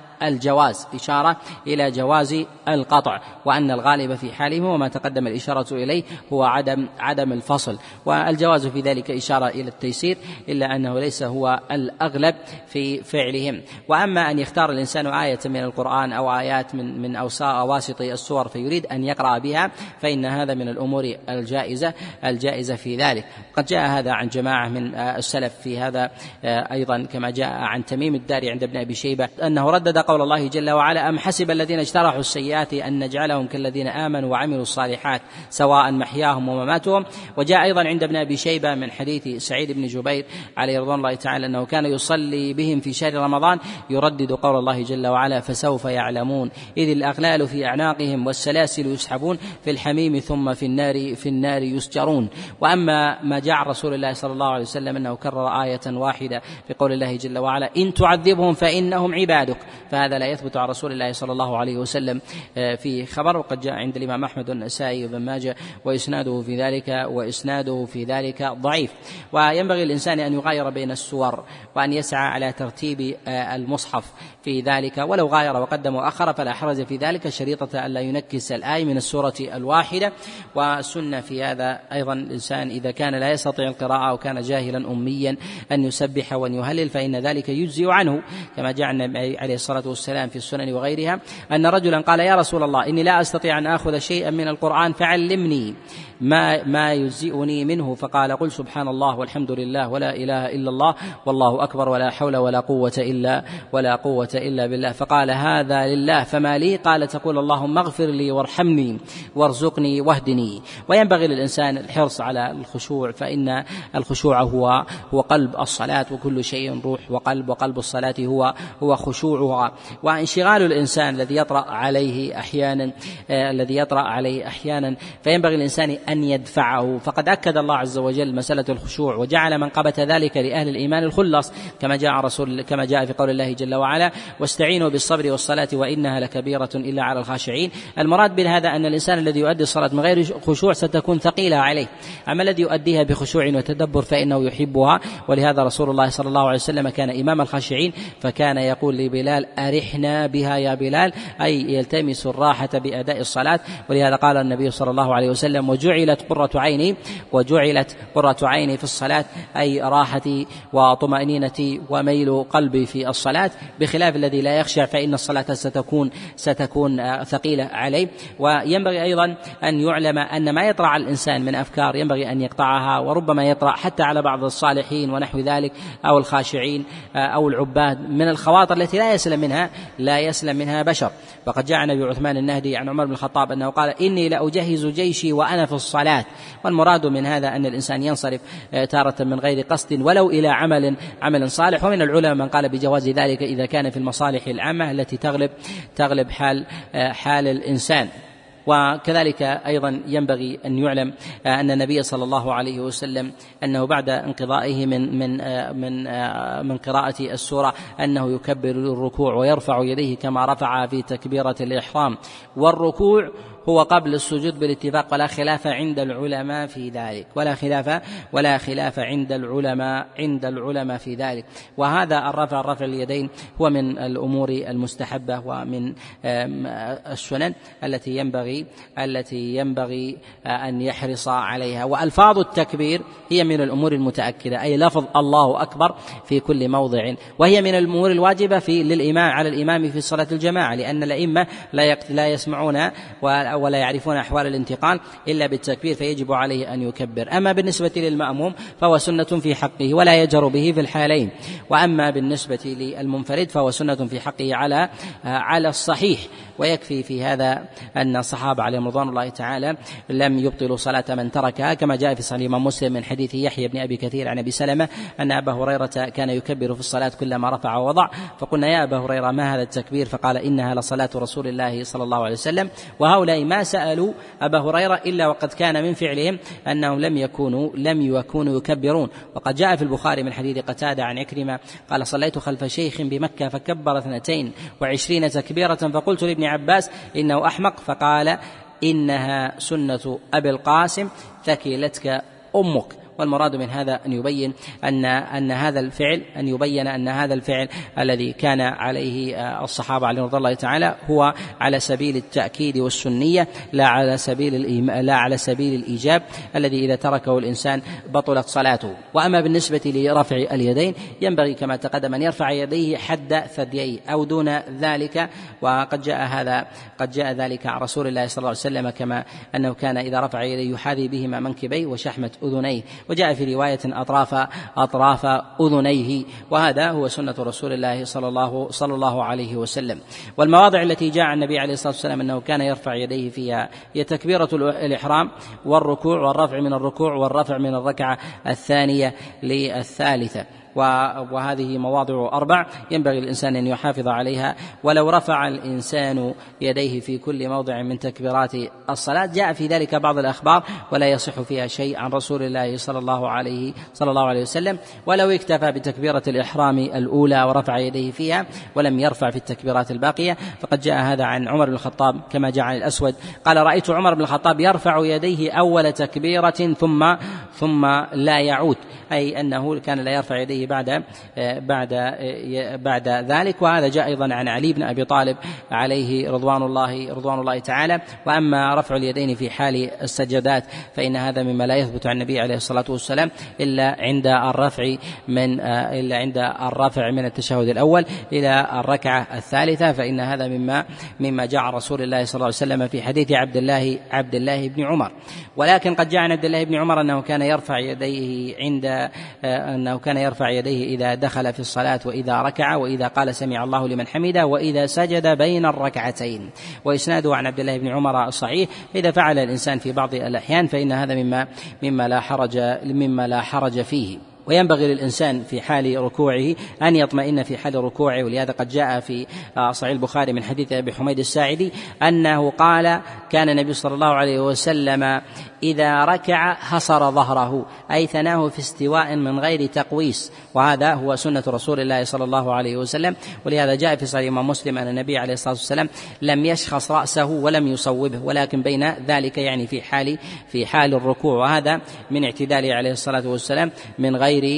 إلى جواز القطع، وأن الغالب في حالهم وما تقدم الإشارة إليه هو عدم الفصل، والجواز في ذلك إشارة إلى التيسير، إلا أنه ليس هو الأغلب في فعلهم. وأما أن يختار الإنسان آية من القرآن أو آيات من أواسط السور فيريد أن يقرأ بها، فإن هذا من الأمور الجائزة في ذلك. قد جاء هذا عن جماعة من السلف في هذا أيضا، كما جاء عن تميم الداري عند ابن أبي شيبة أنه ردد قول الله جل وعلا أم حسب الذين اجترحوا السيئات أن نجعلهم كالذين آمنوا وعملوا الصالحات سواء محياهم ومماتهم. وجاء أيضا عند ابن أبي شيبة من حديث سعيد بن جبير عليه رضوان الله تعالى أنه كان يصلي بهم في شهر رمضان يردد قول الله جل وعلا فسوف يعلمون إذ الأغلال في أعناقهم والسلاسل يسحبون في الحميم ثم في النار يسجرون. وأما ما جاء رسول الله صلى الله عليه وسلم أنه كرر آية واحدة في قول الله جل وعلا إن تعذبهم فإنهم عبادك، فهذا لا يثبت عن رسول الله صلى الله عليه وسلم في خبر. وقد جاء عند الإمام أحمد والنسائي وابن ماجه وإسناده في ذلك ضعيف. وينبغي الإنسان أن يغاير بين السور وأن يسعى على ترتيب المصحف في ذلك، ولو غاير وقدم وأخر فلا حرج في ذلك، شريطة ألا ينكس الآية من السورة الواحدة. والسنة في هذا أيضا الإنسان إذا كان لا يستطيع القراءة أو كان جاهلا أميا أن يسبح وأن يهلل، فإن ذلك يجزئ عنه، كما جاء النبي عليه الصلاة والسلام في السنن وغيرها أن رجلا قال يا رسول الله إني لا أستطيع أن أخذ شيئا من القرآن فعلمني ما يجزئني منه، فقال قل سبحان الله والحمد لله ولا إله إلا الله والله أكبر ولا حول ولا قوة إلا بالله. فقال هذا لله فما لي؟ قال تقول اللهم اغفر لي وارحمني وارزقني واهدني. وينبغي للإنسان الحرص على الخشوع، فإن الخشوع هو قلب الصلاة، وكل شيء روح وقلب الصلاة هو خشوعها. وانشغال الإنسان الذي يطرأ عليه أحيانا فينبغي الإنسان أن يدفعه. فقد أكد الله عز وجل مسألة الخشوع وجعل منقبة ذلك لأهل الإيمان الخلص، كما جاء في قول الله جل وعلا واستعينوا بالصبر والصلاة وإنها لكبيرة إلا على الخاشعين. المراد بهذا أن الإنسان الذي يؤدي الصلاة من غير خشوع ستكون ثقيلة عليه، أما الذي يؤديها بخشوع وتدبر فإنه يحبها. ولهذا رسول الله صلى الله عليه وسلم كان إمام الخاشعين، فكان يقول لبلال أرحنا بها يا بلال، أي يلتمس الراحة بأداء الصلاة. ولهذا قال النبي صلى الله عليه وسلم وجعلت قرة عيني في الصلاة، أي راحتي وطمأنينتي وميل قلبي في الصلاة، بخلاف الذي لا يخشع فإن الصلاة ستكون ثقيلة عليه. وينبغي أيضا أن يعلم أن ما يطرأ على الإنسان من أفكار ينبغي أن يقطعها، وربما يطرأ حتى على بعض الصالحين ونحو ذلك أو الخاشعين أو العباد من الخواطر التي لا يسلم منها بشر. فقد جاء عن أبي عثمان النهدي عن عمر بن الخطاب أنه قال: إني لأجهز جيشي وأنا في الصلاة. والمراد من هذا أن الإنسان ينصرف تارة من غير قصد ولو إلى عمل صالح. ومن العلماء من قال بجواز ذلك إذا كان في المصالح العامة التي تغلب حال الإنسان. وكذلك أيضا ينبغي أن يعلم أن النبي صلى الله عليه وسلم أنه بعد انقضائه من قراءة السورة أنه يكبر الركوع ويرفع يديه كما رفع في تكبيرة الإحرام، والركوع هو قبل السجود بالاتفاق، ولا خلاف عند العلماء في ذلك، ولا خلاف عند العلماء في ذلك. وهذا رفع اليدين هو من الأمور المستحبة ومن السنن التي ينبغي أن يحرص عليها. وألفاظ التكبير هي من الأمور المتأكدة، أي لفظ الله أكبر في كل موضع، وهي من الأمور الواجبة على الإمام في صلاة الجماعة، لأن الأئمة لا يسمعون ولا يعرفون أحوال الانتقال إلا بالتكبير، فيجب عليه أن يكبر. أما بالنسبة للمأموم فهو سنة في حقه ولا يجهر به في الحالين، وأما بالنسبة للمنفرد فهو سنة في حقه على الصحيح. ويكفي في هذا أن الصحابة عليهم رضوان الله تعالى لم يبطلوا صلاة من تركها، كما جاء في صحيح مسلم من حديث يحيى بن أبي كثير عن أبي سلمة أن أبا هريرة كان يكبر في الصلاة كلما رفع ووضع، فقلنا: يا أبا هريرة ما هذا التكبير؟ فقال: إنها لصلاة رسول الله صلى الله عليه وسلم. وهؤلاء ما سألوا أبا هريرة إلا وقد كان من فعلهم أنهم لم يكونوا يكبرون. وقد جاء في البخاري من حديث قتادة عن عكرمة قال: صليت خلف شيخ بمكة فكبر 22 تكبيرة، فقلت لابن عباس: إنه أحمق، فقال: إنها سنة أبي القاسم ثكلتك أمك. والمراد من هذا أن يبين أن هذا الفعل الذي كان عليه الصحابة عليهم رضي الله تعالى هو على سبيل التأكيد والسنية، لا على سبيل الإيجاب الذي إذا تركه الإنسان بطلت صلاته. وأما بالنسبة لرفع اليدين ينبغي كما تقدم أن يرفع يديه حد ثدييه أو دون ذلك، وقد جاء ذلك عن رسول الله صلى الله عليه وسلم، كما أنه كان إذا رفع يديه يحاذي بهما منكبيه وشحمة أذنيه، وجاء في رواية أطراف أذنيه، وهذا هو سنة رسول الله صلى الله عليه وسلم. والمواضع التي جاء النبي عليه الصلاة والسلام أنه كان يرفع يديه فيها هي تكبيرة الإحرام والركوع والرفع من الركوع والرفع من الركعة الثانية للثالثة، وهذه مواضع 4 ينبغي الإنسان أن يحافظ عليها. ولو رفع الإنسان يديه في كل موضع من تكبيرات الصلاة جاء في ذلك بعض الأخبار ولا يصح فيها شيء عن رسول الله صلى الله عليه وسلم. ولو اكتفى بتكبيرة الإحرام الأولى ورفع يديه فيها ولم يرفع في التكبيرات الباقية، فقد جاء هذا عن عمر بن الخطاب كما جاء عن الأسود قال: رأيت عمر بن الخطاب يرفع يديه أول تكبيرة ثم لا يعود، أي أنه كان لا يرفع يديه بعد ذلك. وهذا جاء أيضا عن علي بن أبي طالب عليه رضوان الله تعالى. وأما رفع اليدين في حال السجدات فإن هذا مما لا يثبت عن النبي عليه الصلاة والسلام إلا عند الرفع من التشهد الأول إلى الركعة الثالثة، فإن هذا مما جاء عن رسول الله صلى الله عليه وسلم في حديث عبد الله بن عمر. ولكن قد جاء عن عبد الله بن عمر أنه كان يرفع يديه إذا دخل في الصلاة وإذا ركع وإذا قال سمع الله لمن حمده وإذا سجد بين الركعتين. وإسناده عن عبد الله بن عمر صحيح. إذا فعل الإنسان في بعض الأحيان فإن هذا مما لا حرج فيه. وينبغي للإنسان في حال ركوعه أن يطمئن في حال ركوعه، ولهذا قد جاء في صحيح البخاري من حديث أبي حميد الساعدي أنه قال: كان النبي صلى الله عليه وسلم إذا ركع حصر ظهره، أي ثناه في استواء من غير تقويس، وهذا هو سنة رسول الله صلى الله عليه وسلم. ولهذا جاء في صحيح مسلم أن النبي عليه الصلاة والسلام لم يشخص رأسه ولم يصوبه، ولكن بين ذلك يعني في حال الركوع، وهذا من اعتداله عليه الصلاة والسلام من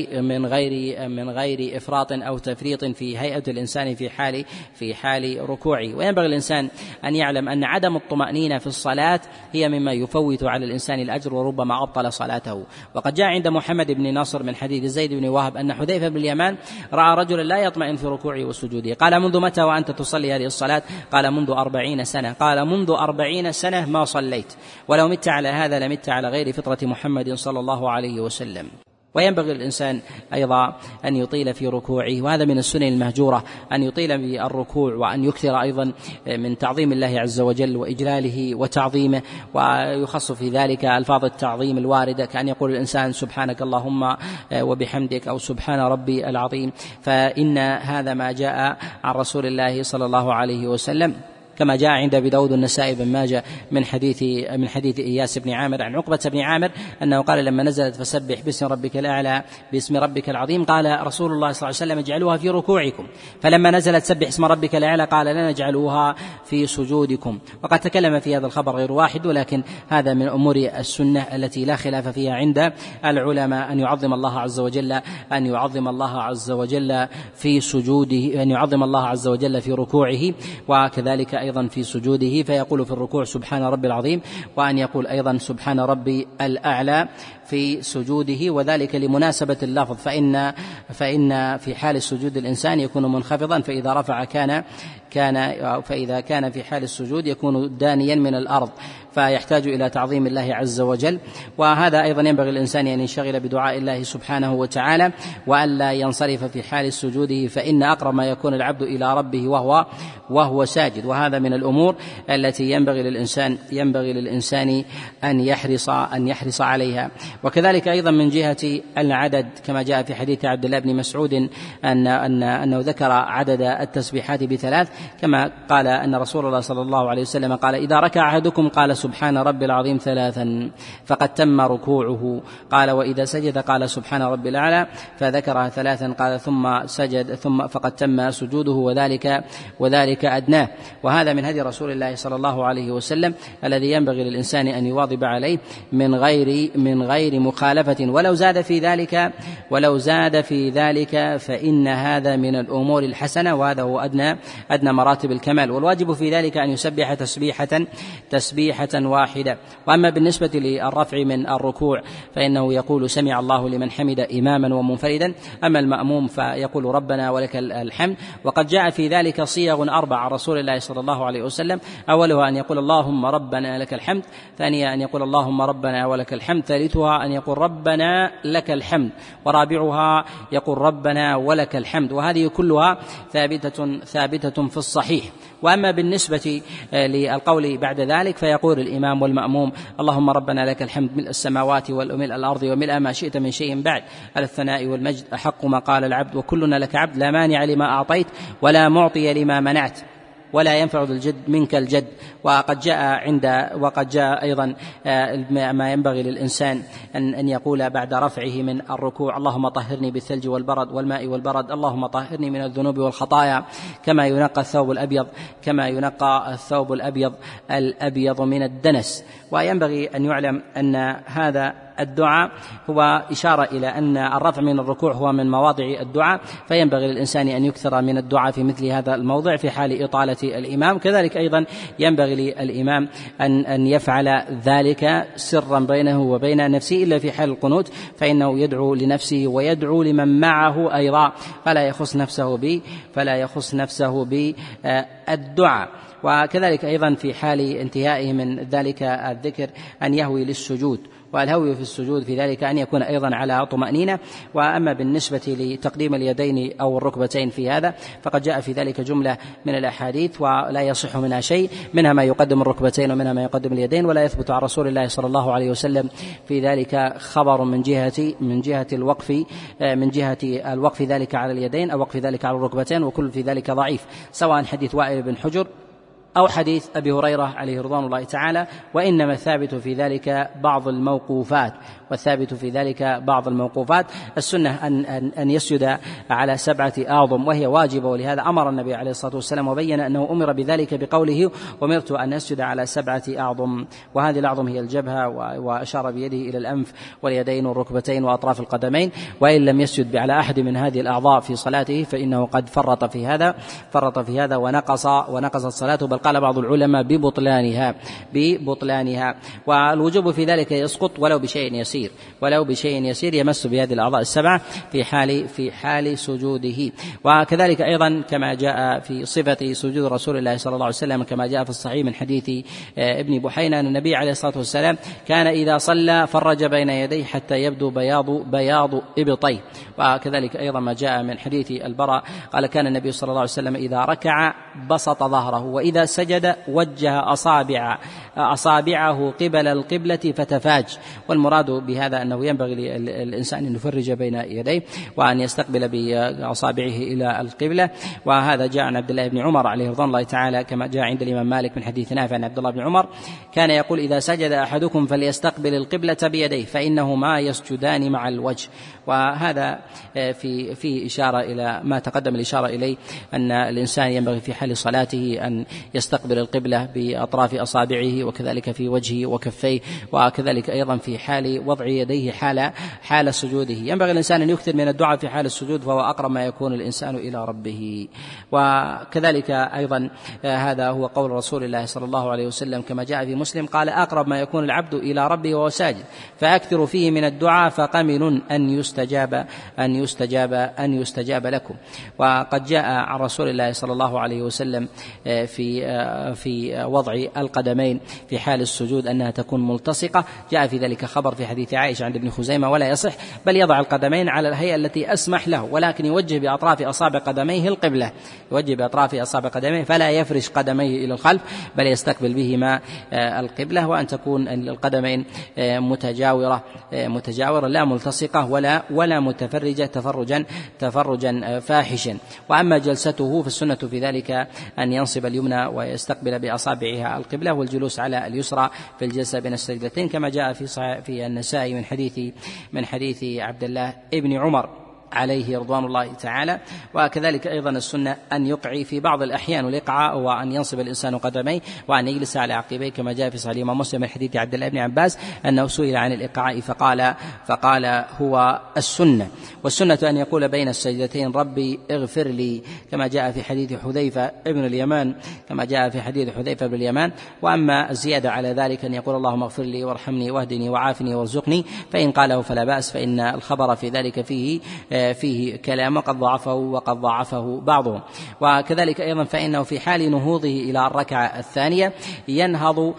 غير إفراط أو تفريط في هيئة الإنسان في حال ركوعه. وينبغي الإنسان أن يعلم أن عدم الطمأنينة في الصلاة هي مما يفوت على الإنسان الأجر وربما أبطل صلاته. وقد جاء عند محمد بن نصر من حديث زيد بن وهب أن حذيفة بن اليمان رأى رجلا لا يطمئن في ركوعه وسجوده، قال: منذ متى وأنت تصلي هذه الصلاة؟ قال: منذ 40 سنة. قال: منذ 40 سنة ما صليت، ولو مت على هذا لمت على غير فطرة محمد صلى الله عليه وسلم. وينبغي للإنسان أيضا أن يطيل في ركوعه، وهذا من السنن المهجورة أن يطيل بالركوع، وأن يكثر أيضا من تعظيم الله عز وجل وإجلاله وتعظيمه، ويخص في ذلك ألفاظ التعظيم الواردة كأن يقول الإنسان سبحانك اللهم وبحمدك أو سبحان ربي العظيم، فإن هذا ما جاء عن رسول الله صلى الله عليه وسلم، كما جاء عند أبي داود النسائي بن ماجه من حديث إياس بن عامر عن عقبة بن عامر أنه قال لما نزلت فسبح باسم ربك الأعلى باسم ربك العظيم، قال رسول الله صلى الله عليه وسلم اجعلوها في ركوعكم، فلما نزلت سبح اسم ربك الأعلى قال لا نجعلوها في سجودكم. وقد تكلم في هذا الخبر غير واحد، ولكن هذا من أمور السنة التي لا خلاف فيها عند العلماء، أن يعظم الله عز وجل في سجوده، أن يعظم الله عز وجل في ركوعه، وكذلك أيضا في سجوده، فيقول في الركوع سبحان ربي العظيم، وأن يقول أيضا سبحان ربي الأعلى في سجوده، وذلك لمناسبة اللفظ، فإن في حال السجود الإنسان يكون منخفضا، فإذا كان في حال السجود يكون دانيا من الأرض، فيحتاج إلى تعظيم الله عز وجل. وهذا أيضا ينبغي الإنسان أن ينشغل بدعاء الله سبحانه وتعالى، وألا ينصرف في حال سجوده، فإن أقرب ما يكون العبد إلى ربه وهو ساجد، وهذا من الأمور التي ينبغي للإنسان أن يحرص عليها. وكذلك أيضا من جهة العدد، كما جاء في حديث عبد الله بن مسعود أنه ذكر عدد التسبيحات ب3، كما قال أن رسول الله صلى الله عليه وسلم قال إذا ركع أحدكم قال سبحان ربي العظيم 3 فقد تم ركوعه، قال وإذا سجد قال سبحان ربي الأعلى فذكرها 3، قال ثم سجد فقد تم سجوده، وذلك أدناه. وهذا من هدي رسول الله صلى الله عليه وسلم الذي ينبغي للإنسان أن يواظب عليه من غير مخالفة، ولو زاد في ذلك فإن هذا من الأمور الحسنة، وهذا هو أدنى مراتب الكمال، والواجب في ذلك أن يسبح تسبيحة واحدة. وأما بالنسبة للرفع من الركوع فإنه يقول سمع الله لمن حمد إماما ومنفردا، أما المأموم فيقول ربنا ولك الحمد. وقد جاء في ذلك صيغ 4 عن رسول الله صلى الله عليه وسلم، أولها أن يقول اللهم ربنا لك الحمد، ثانيا أن يقول اللهم ربنا ولك الحمد، ثالثها أن يقول ربنا لك الحمد، ورابعها يقول ربنا ولك الحمد، وهذه كلها ثابتة في الصحيح. وأما بالنسبة للقول بعد ذلك فيقول الإمام والمأموم اللهم ربنا لك الحمد ملء السماوات وملء الأرض وملء ما شئت من شيء بعد، على الثناء والمجد أحق ما قال العبد وكلنا لك عبد، لا مانع لما أعطيت ولا معطي لما منعت ولا ينفع ذو الجد منك الجد. وقد جاء أيضا ما ينبغي للإنسان أن يقول بعد رفعه من الركوع اللهم طهرني بالثلج والبرد والماء والبرد، اللهم طهرني من الذنوب والخطايا كما ينقى الثوب الأبيض من الدنس. وينبغي أن يعلم أن هذا الدعاء هو إشارة إلى أن الرفع من الركوع هو من مواضع الدعاء، فينبغي للإنسان أن يكثر من الدعاء في مثل هذا الموضع في حال إطالة الإمام. كذلك أيضا ينبغي للإمام أن يفعل ذلك سرا بينه وبين نفسه، إلا في حال القنوت فإنه يدعو لنفسه ويدعو لمن معه أيضا، فلا يخص نفسه بالدعاء. وكذلك أيضا في حال انتهائه من ذلك الذكر أن يهوي للسجود، والهوي في السجود في ذلك أن يكون أيضا على طمأنينة. وأما بالنسبة لتقديم اليدين أو الركبتين في هذا فقد جاء في ذلك جملة من الأحاديث ولا يصح منها شيء، منها ما يقدم الركبتين ومنها ما يقدم اليدين، ولا يثبت عن رسول الله صلى الله عليه وسلم في ذلك خبر من جهة الوقف ذلك على اليدين أو وقف ذلك على الركبتين، وكل في ذلك ضعيف، سواء حديث وائل بن حجر أو حديث أبي هريرة عليه رضوان الله تعالى. وإنما الثابت في ذلك بعض الموقوفات. السنة أن يسجد على 7 أعظم وهي واجبة، ولهذا أمر النبي عليه الصلاة والسلام وبين أنه أمر بذلك بقوله أمرت أن أسجد على 7 أعظم، وهذه الأعظم هي الجبهة، وأشار بيده إلى الأنف واليدين والركبتين وأطراف القدمين. وإن لم يسجد على أحد من هذه الأعضاء في صلاته فإنه قد فرط في هذا ونقصت صلاته، بل قال بعض العلماء ببطلانها، والوجوب في ذلك يسقط ولو بشيء يسير يمس بهذه الأعضاء السبعة في حال سجوده. وكذلك أيضا كما جاء في صفة سجود رسول الله صلى الله عليه وسلم كما جاء في الصحيح من حديث ابن بحينة أن النبي عليه الصلاة والسلام كان إذا صلى فرج بين يديه حتى يبدو بياض إبطيه. وكذلك أيضا ما جاء من حديث البراء قال كان النبي صلى الله عليه وسلم إذا ركع بسط ظهره وإذا سجد وجه أصابعه قبل القبلة فتفاج. والمراد بهذا أنه ينبغي للإنسان أن يفرج بين يديه وأن يستقبل بأصابعه إلى القبلة. وهذا جاء عن عبد الله بن عمر عليه رضوان الله تعالى كما جاء عند الإمام مالك من حديث نافع عن عبد الله بن عمر كان يقول إذا سجد أحدكم فليستقبل القبلة بيديه فإنهما يسجدان مع الوجه. وهذا في إشارة إلى ما تقدم الإشارة إليه أن الإنسان ينبغي في حال صلاته أن يستقبل القبلة بأطراف أصابعه وكذلك في وجهه وكفيه، وكذلك أيضا في حال وضع يديه حال سجوده. ينبغي الإنسان أن يكثر من الدعاء في حال السجود فهو أقرب ما يكون الإنسان إلى ربه. وكذلك أيضا هذا هو قول رسول الله صلى الله عليه وسلم كما جاء في مسلم قال أقرب ما يكون العبد إلى ربه وهو ساجد فأكثر فيه من الدعاء فقمن أن يستجاب لكم. وقد جاء عن رسول الله صلى الله عليه وسلم في وضع القدمين في حال السجود أنها تكون ملتصقة، جاء في ذلك خبر في حديث عائشة عند ابن خزيمة ولا يصح، بل يضع القدمين على الهيئة التي أسمح له، ولكن يوجه بأطراف أصابع قدميه القبلة، فلا يفرش قدميه إلى الخلف بل يستقبل بهما القبلة، وأن تكون القدمين متجاورة لا ملتصقة ولا متفرجة تفرجا فاحشا. وأما جلسته فالسنة في ذلك أن ينصب اليمنى ويستقبل بأصابعها القبلة والجلوس على اليسرى في الجلسة بين السجدتين كما جاء في النسائي من حديث عبد الله ابن عمر عليه رضوان الله تعالى. وكذلك أيضا السنة أن يقعي في بعض الأحيان، والإقعاء وأن ينصب الإنسان قدميه وأن يجلس على عقبيه كما جاء في صحيح الإمام مسلم من حديث عبد الله بن عباس أنه سئل عن الإقعاء فقال هو السنة. والسنة أن يقول بين السجدتين ربي اغفر لي كما جاء في حديث حذيفة بن اليمان. وأما الزيادة على ذلك أن يقول اللهم اغفر لي وارحمني واهدني وعافني وارزقني، فإن قاله فلا بأس، فإن الخبر في ذلك فيه كلام وقد ضعفه بعضهم. وكذلك أيضا فإنه في حال نهوضه إلى الركعة الثانية ينهض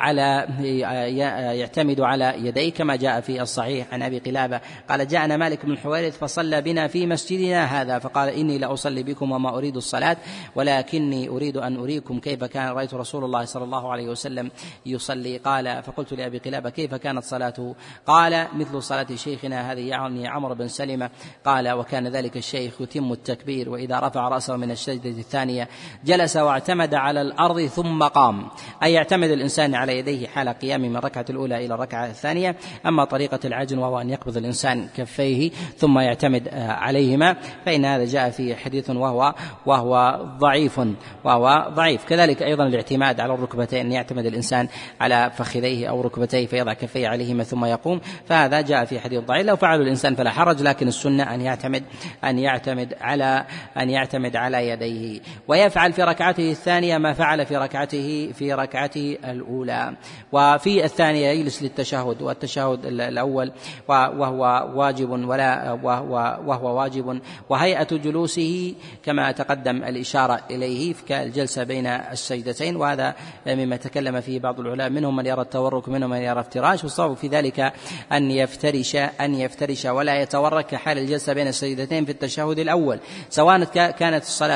يعتمد على يديه كما جاء في الصحيح عن أبي قلابة قال جاءنا مالك بن الحويرث فصلى بنا في مسجدنا هذا فقال إني لأصلي بكم وما أريد الصلاة ولكني أريد أن أريكم كيف كان رأيت رسول الله صلى الله عليه وسلم يصلي. قال فقلت لأبي قلابة كيف كانت صلاته؟ قال مثل صلاة شيخنا هذه يعني عمرو بن سلمة. قال وكان ذلك الشيخ يتم التكبير وإذا رفع رأسه من السجدة الثانية جلس واعتمد على الأرض ثم قام، أي يعتمد الإنسان على يديه حال قيامه من الركعة الأولى إلى الركعة الثانية. أما طريقة العجن وهو أن يقبض الإنسان كفيه ثم يعتمد عليهما فإن هذا جاء في حديث وهو ضعيف. كذلك أيضا الاعتماد على الركبتين أن يعتمد الإنسان على فخذيه أو ركبتيه فيضع كفيه عليهما ثم يقوم، فهذا جاء في حديث ضعيف. لو فعل الإنسان فلا حرج، لكن السنة أن يعتمد على يديه ويفعل في ركعته الثانية ما فعل في ركعته الأولى. وفي الثانية يجلس للتشهد، والتشهد الأول وهو واجب وهيئة جلوسه كما تقدم الإشارة إليه كالجلسة بين السجدتين، وهذا مما تكلم فيه بعض العلماء منهم من يرى التورك منهم من يرى افتراش، والصواب في ذلك أن يفترش ولا يتورك حال الجلسة بين السجدتين في التشهد الأول سواء كانت الصلاة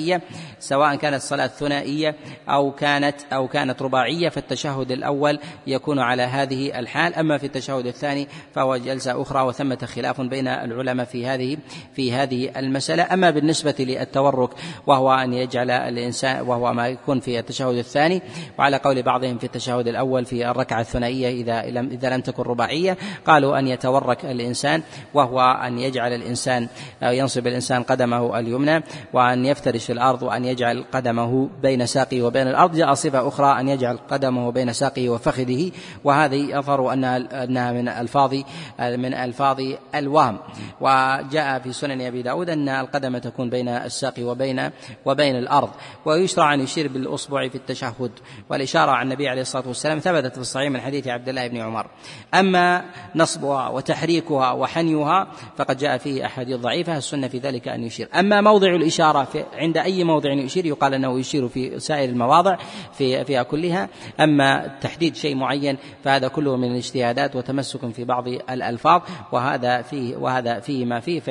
ثنائية أو كانت رباعية، فالتشهد الأول يكون على هذه الحال. أما في التشهد الثاني فهو جلسة أخرى وثمة خلاف بين العلماء في هذه المسألة. أما بالنسبة للتورك وهو أن يجعل الإنسان وهو ما يكون في التشهد الثاني، وعلى قول بعضهم في التشهد الأول في الركعة الثنائية إذا لم تكن رباعية، قالوا أن يتورك الإنسان وهو أن يجعل على الإنسان أو ينصب الإنسان قدمه اليمنى وأن يفترش الأرض وأن يجعل قدمه بين ساقه وبين الأرض. جاء صفة أخرى أن يجعل قدمه بين ساقه وفخذه، وهذه أظهر أنها من ألفاظ الوهم. وجاء في سنن أبي داود أن القدم تكون بين الساق وبين الأرض. ويشرع أن يشير بالأصبع في التشهد، والإشارة عن النبي عليه الصلاة والسلام ثبتت في الصحيح من حديث عبد الله بن عمر. أما نصبها وتحريكها وحنيها فقد جاء فيه أحاديث ضعيفة، السنة في ذلك أن يشير. أما موضع الإشارة عند أي موضع يشير يقال أنه يشير في سائر المواضع فيها كلها. أما تحديد شيء معين فهذا كله من الاجتهادات وتمسك في بعض الألفاظ، وهذا فيه ما فيه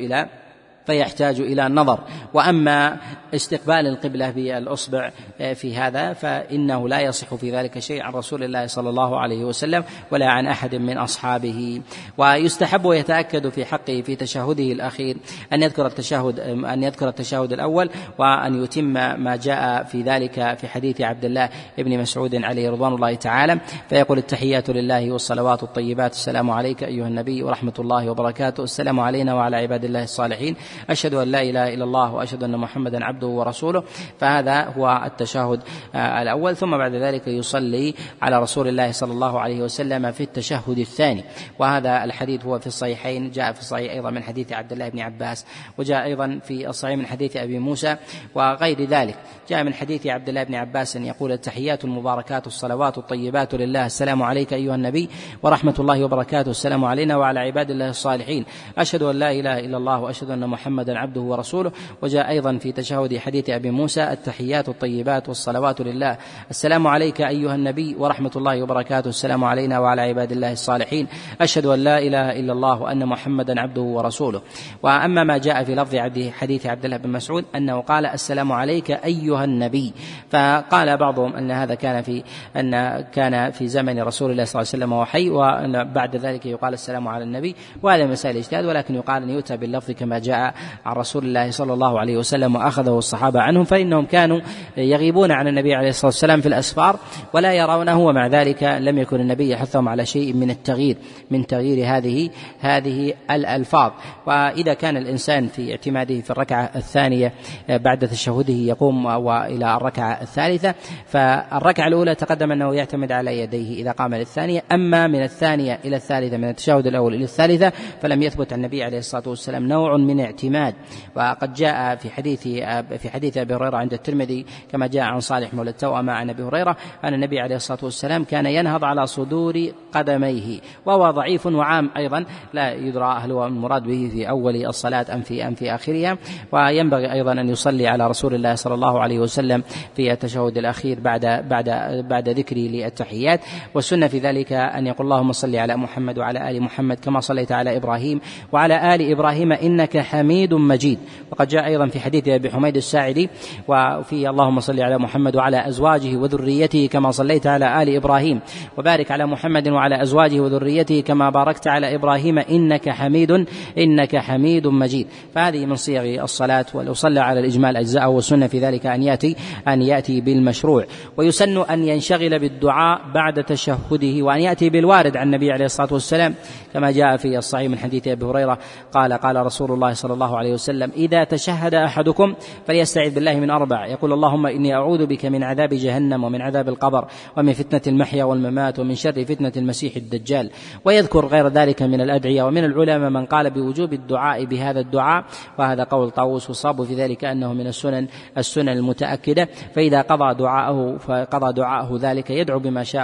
فيحتاج إلى النظر. وأما استقبال القبلة بالأصبع في هذا فإنه لا يصح في ذلك شيء عن رسول الله صلى الله عليه وسلم ولا عن أحد من أصحابه. ويستحب ويتأكد في حقه في تشهده الأخير أن يذكر التشهد الأول، وأن يتم ما جاء في ذلك في حديث عبد الله بن مسعود عليه رضوان الله تعالى، فيقول: التحيات لله والصلوات الطيبات، السلام عليك أيها النبي ورحمة الله وبركاته، السلام علينا وعلى عباد الله الصالحين، أشهد أن لا إله إلا الله وأشهد أن محمدا عبده ورسوله. فهذا هو التشهد الأول. ثم بعد ذلك يصلي على رسول الله صلى الله عليه وسلم في التشهد الثاني. وهذا الحديث هو في الصحيحين، جاء في الصحيح أيضا من حديث عبد الله بن عباس، وجاء أيضا في الصحيح من حديث أبي موسى وغير ذلك. جاء من حديث عبد الله بن عباس أن يقول: التحيات المباركات الصلوات الطيبات لله، السلام عليك أيها النبي ورحمة الله وبركاته، السلام علينا وعلى عباد الله الصالحين، أشهد أن لا إله إلا الله وأشهد أن محمدا عبده ورسوله. وجاء أيضا في تشهد حديث أبي موسى: التحيات الطيبات والصلوات لله، السلام عليك أيها النبي ورحمة الله وبركاته، السلام علينا وعلى عباد الله الصالحين، أشهد أن لا إله إلا الله وأن محمدا عبده ورسوله. وأما ما جاء في لفظ حديث عبد الله بن مسعود أنه قال: السلام عليك أيها النبي، فقال بعضهم أن هذا كان في زمن رسول الله صلى الله عليه وسلم وحي، وبعد ذلك يقال السلام على النبي، وهذا مسائل اجتهاد، ولكن يقال أن يؤتى باللفظ كما جاء عن رسول الله صلى الله عليه وسلم وأخذه الصحابة عنهم، فإنهم كانوا يغيبون عن النبي عليه الصلاة والسلام في الأسفار ولا يرونه، ومع ذلك لم يكن النبي يحثهم على شيء من تغيير هذه الألفاظ. وإذا كان الإنسان في اعتماده في الركعة الثانية بعد تشهده يقوم وإلى الركعة الثالثة، فالركعة الأولى تقدم أنه يعتمد على يديه إذا قام للثانية. أما من الثانية إلى الثالثة، من التشهد الأول إلى الثالثة، فلم يثبت عن النبي عليه الصلاة والسلام نوع من اعتماد. وقد جاء في حديث أبي هريرة عند الترمذي كما جاء عن صالح مولى التوأمة عن أبي هريرة أن النبي عليه الصلاة والسلام كان ينهض على صدور قدميه، وهو ضعيف وعام أيضا، لا يدرى هل هو المراد به في أول الصلاة أم في آخرها. وينبغي أيضا أن يصلي على رسول الله صلى الله عليه وسلم في التشهد الأخير بعد ذكره للتحيات. والسنة في ذلك أن يقول: اللهم صل على محمد وعلى آل محمد كما صليت على إبراهيم وعلى آل إبراهيم إنك حميد مجيد. وقد جاء أيضا في حديث أبي حميد الساعدي وفي: اللهم صل على محمد وعلى أزواجه وذريته كما صليت على آل إبراهيم وبارك على محمد وعلى أزواجه وذريته كما باركت على إبراهيم إنك حميد مجيد. فهذه من صيغ الصلاة، ولو صلى على الإجمال أجزاءه، والسنة في ذلك أن يأتي بالمشروع. ويسن أن ينشغل بالدعاء بعد تشهده، وأن يأتي بالوارد عن النبي عليه الصلاة والسلام كما جاء في الصحيح من حديث أبي هريرة قال رسول الله صلى الله عليه وسلم: إذا تشهد أحدكم فليستعذ بالله من 4، يقول: اللهم إني أعوذ بك من عذاب جهنم ومن عذاب القبر ومن فتنة المحيا والممات ومن شر فتنة المسيح الدجال. ويذكر غير ذلك من الأدعية. ومن العلماء من قال بوجوب الدعاء بهذا الدعاء، وهذا قول طاووس، والصواب في ذلك أنه من السنن المتأكدة. فإذا قضى دعاءه ذلك يدعو بما شاء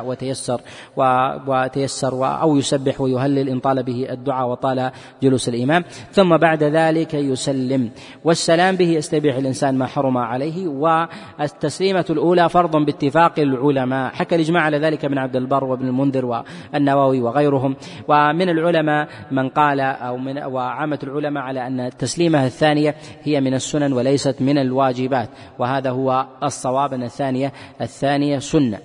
وتيسر أو يسبح ويهلل إن طال به الدعاء وطال جلوس الإمام، ثم بعد ذلك يسلم. والسلام به يستبيح الإنسان ما حرم عليه. والتسليمة الأولى فرض باتفاق العلماء، حكى الإجماع على ذلك من عبد البر وابن المنذر والنووي وغيرهم. ومن العلماء من قال وعامة العلماء على أن التسليمة الثانية هي من السنن وليست من الواجبات، وهذا هو الصواب، أن الثانية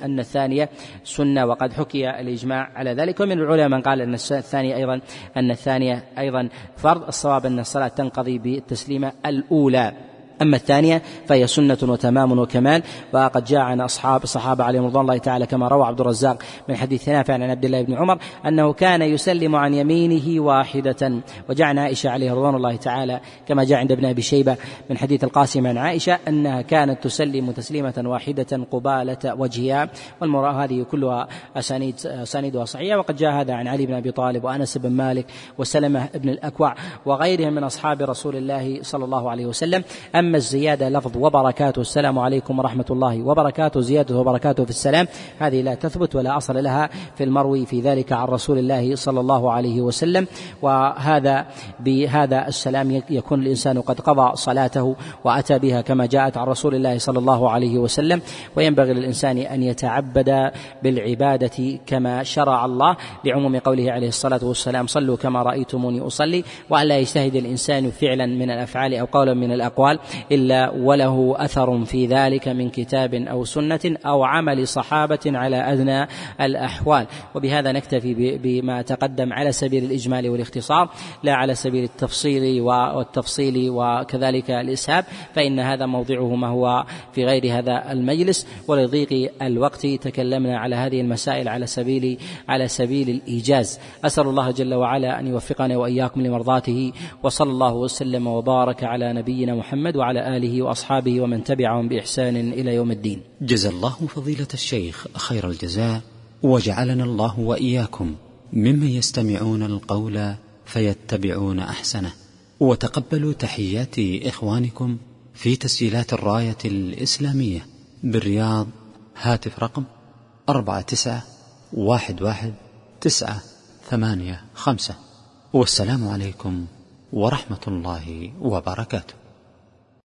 سنة، وقد حكي الإجماع على ذلك. ومن العلماء من قال أن الثانية أيضا فرض. الصواب أن الصلاة تنقضي بالتسليمة الأولى. أما الثانية فهي سنة وتمام وكمال. وقد جاء عن أصحاب الصحابة عليهم رضوان الله تعالى كما روى عبد الرزاق من حديث نافع عن عبد الله بن عمر أنه كان يسلم عن يمينه واحدة. وجاء عن عائشة عليه رضوان الله تعالى كما جاء عند ابن أبي شيبة من حديث القاسم عن عائشة أنها كانت تسلم تسليمة واحدة قبالة وجهها. والمرأة هذه كلها أسانيدها صحيحة. وقد جاء هذا عن علي بن أبي طالب وأنس بن مالك وسلمة بن الأكوع وغيرهم من أصحاب رسول الله صلى الله عليه وسلم. أما الزيادة لفظ وبركاته السلام عليكم ورحمة الله وبركاته، زيادة وبركاته في السلام هذه لا تثبت ولا أصل لها في المروي في ذلك عن رسول الله صلى الله عليه وسلم. وهذا بهذا السلام يكون الإنسان قد قضى صلاته وأتى بها كما جاءت عن رسول الله صلى الله عليه وسلم. وينبغي للإنسان أن يتعبد بالعبادة كما شرع الله لعموم قوله عليه الصلاة والسلام صلوا كما رأيتموني أصلي، وأن لا يجتهد الإنسان فعلا من الأفعال أو قولا من الأقوال إلا وله أثر في ذلك من كتاب أو سنة أو عمل صحابة على أدنى الأحوال. وبهذا نكتفي بما تقدم على سبيل الإجمال والاختصار لا على سبيل التفصيل وكذلك الإسهاب، فإن هذا موضعه ما هو في غير هذا المجلس. ولضيق الوقت تكلمنا على هذه المسائل على سبيل الإيجاز. أسأل الله جل وعلا أن يوفقنا وإياكم لمرضاته، وصلى الله وسلم وبارك على نبينا محمد وعلى آله وأصحابه ومن تبعهم بإحسان إلى يوم الدين. جزا الله فضيلة الشيخ خير الجزاء، وجعلنا الله وإياكم ممن يستمعون القول فيتبعون أحسنه. وتقبلوا تحيات إخوانكم في تسجيلات الراية الإسلامية بالرياض، هاتف رقم 49111985. والسلام عليكم ورحمة الله وبركاته.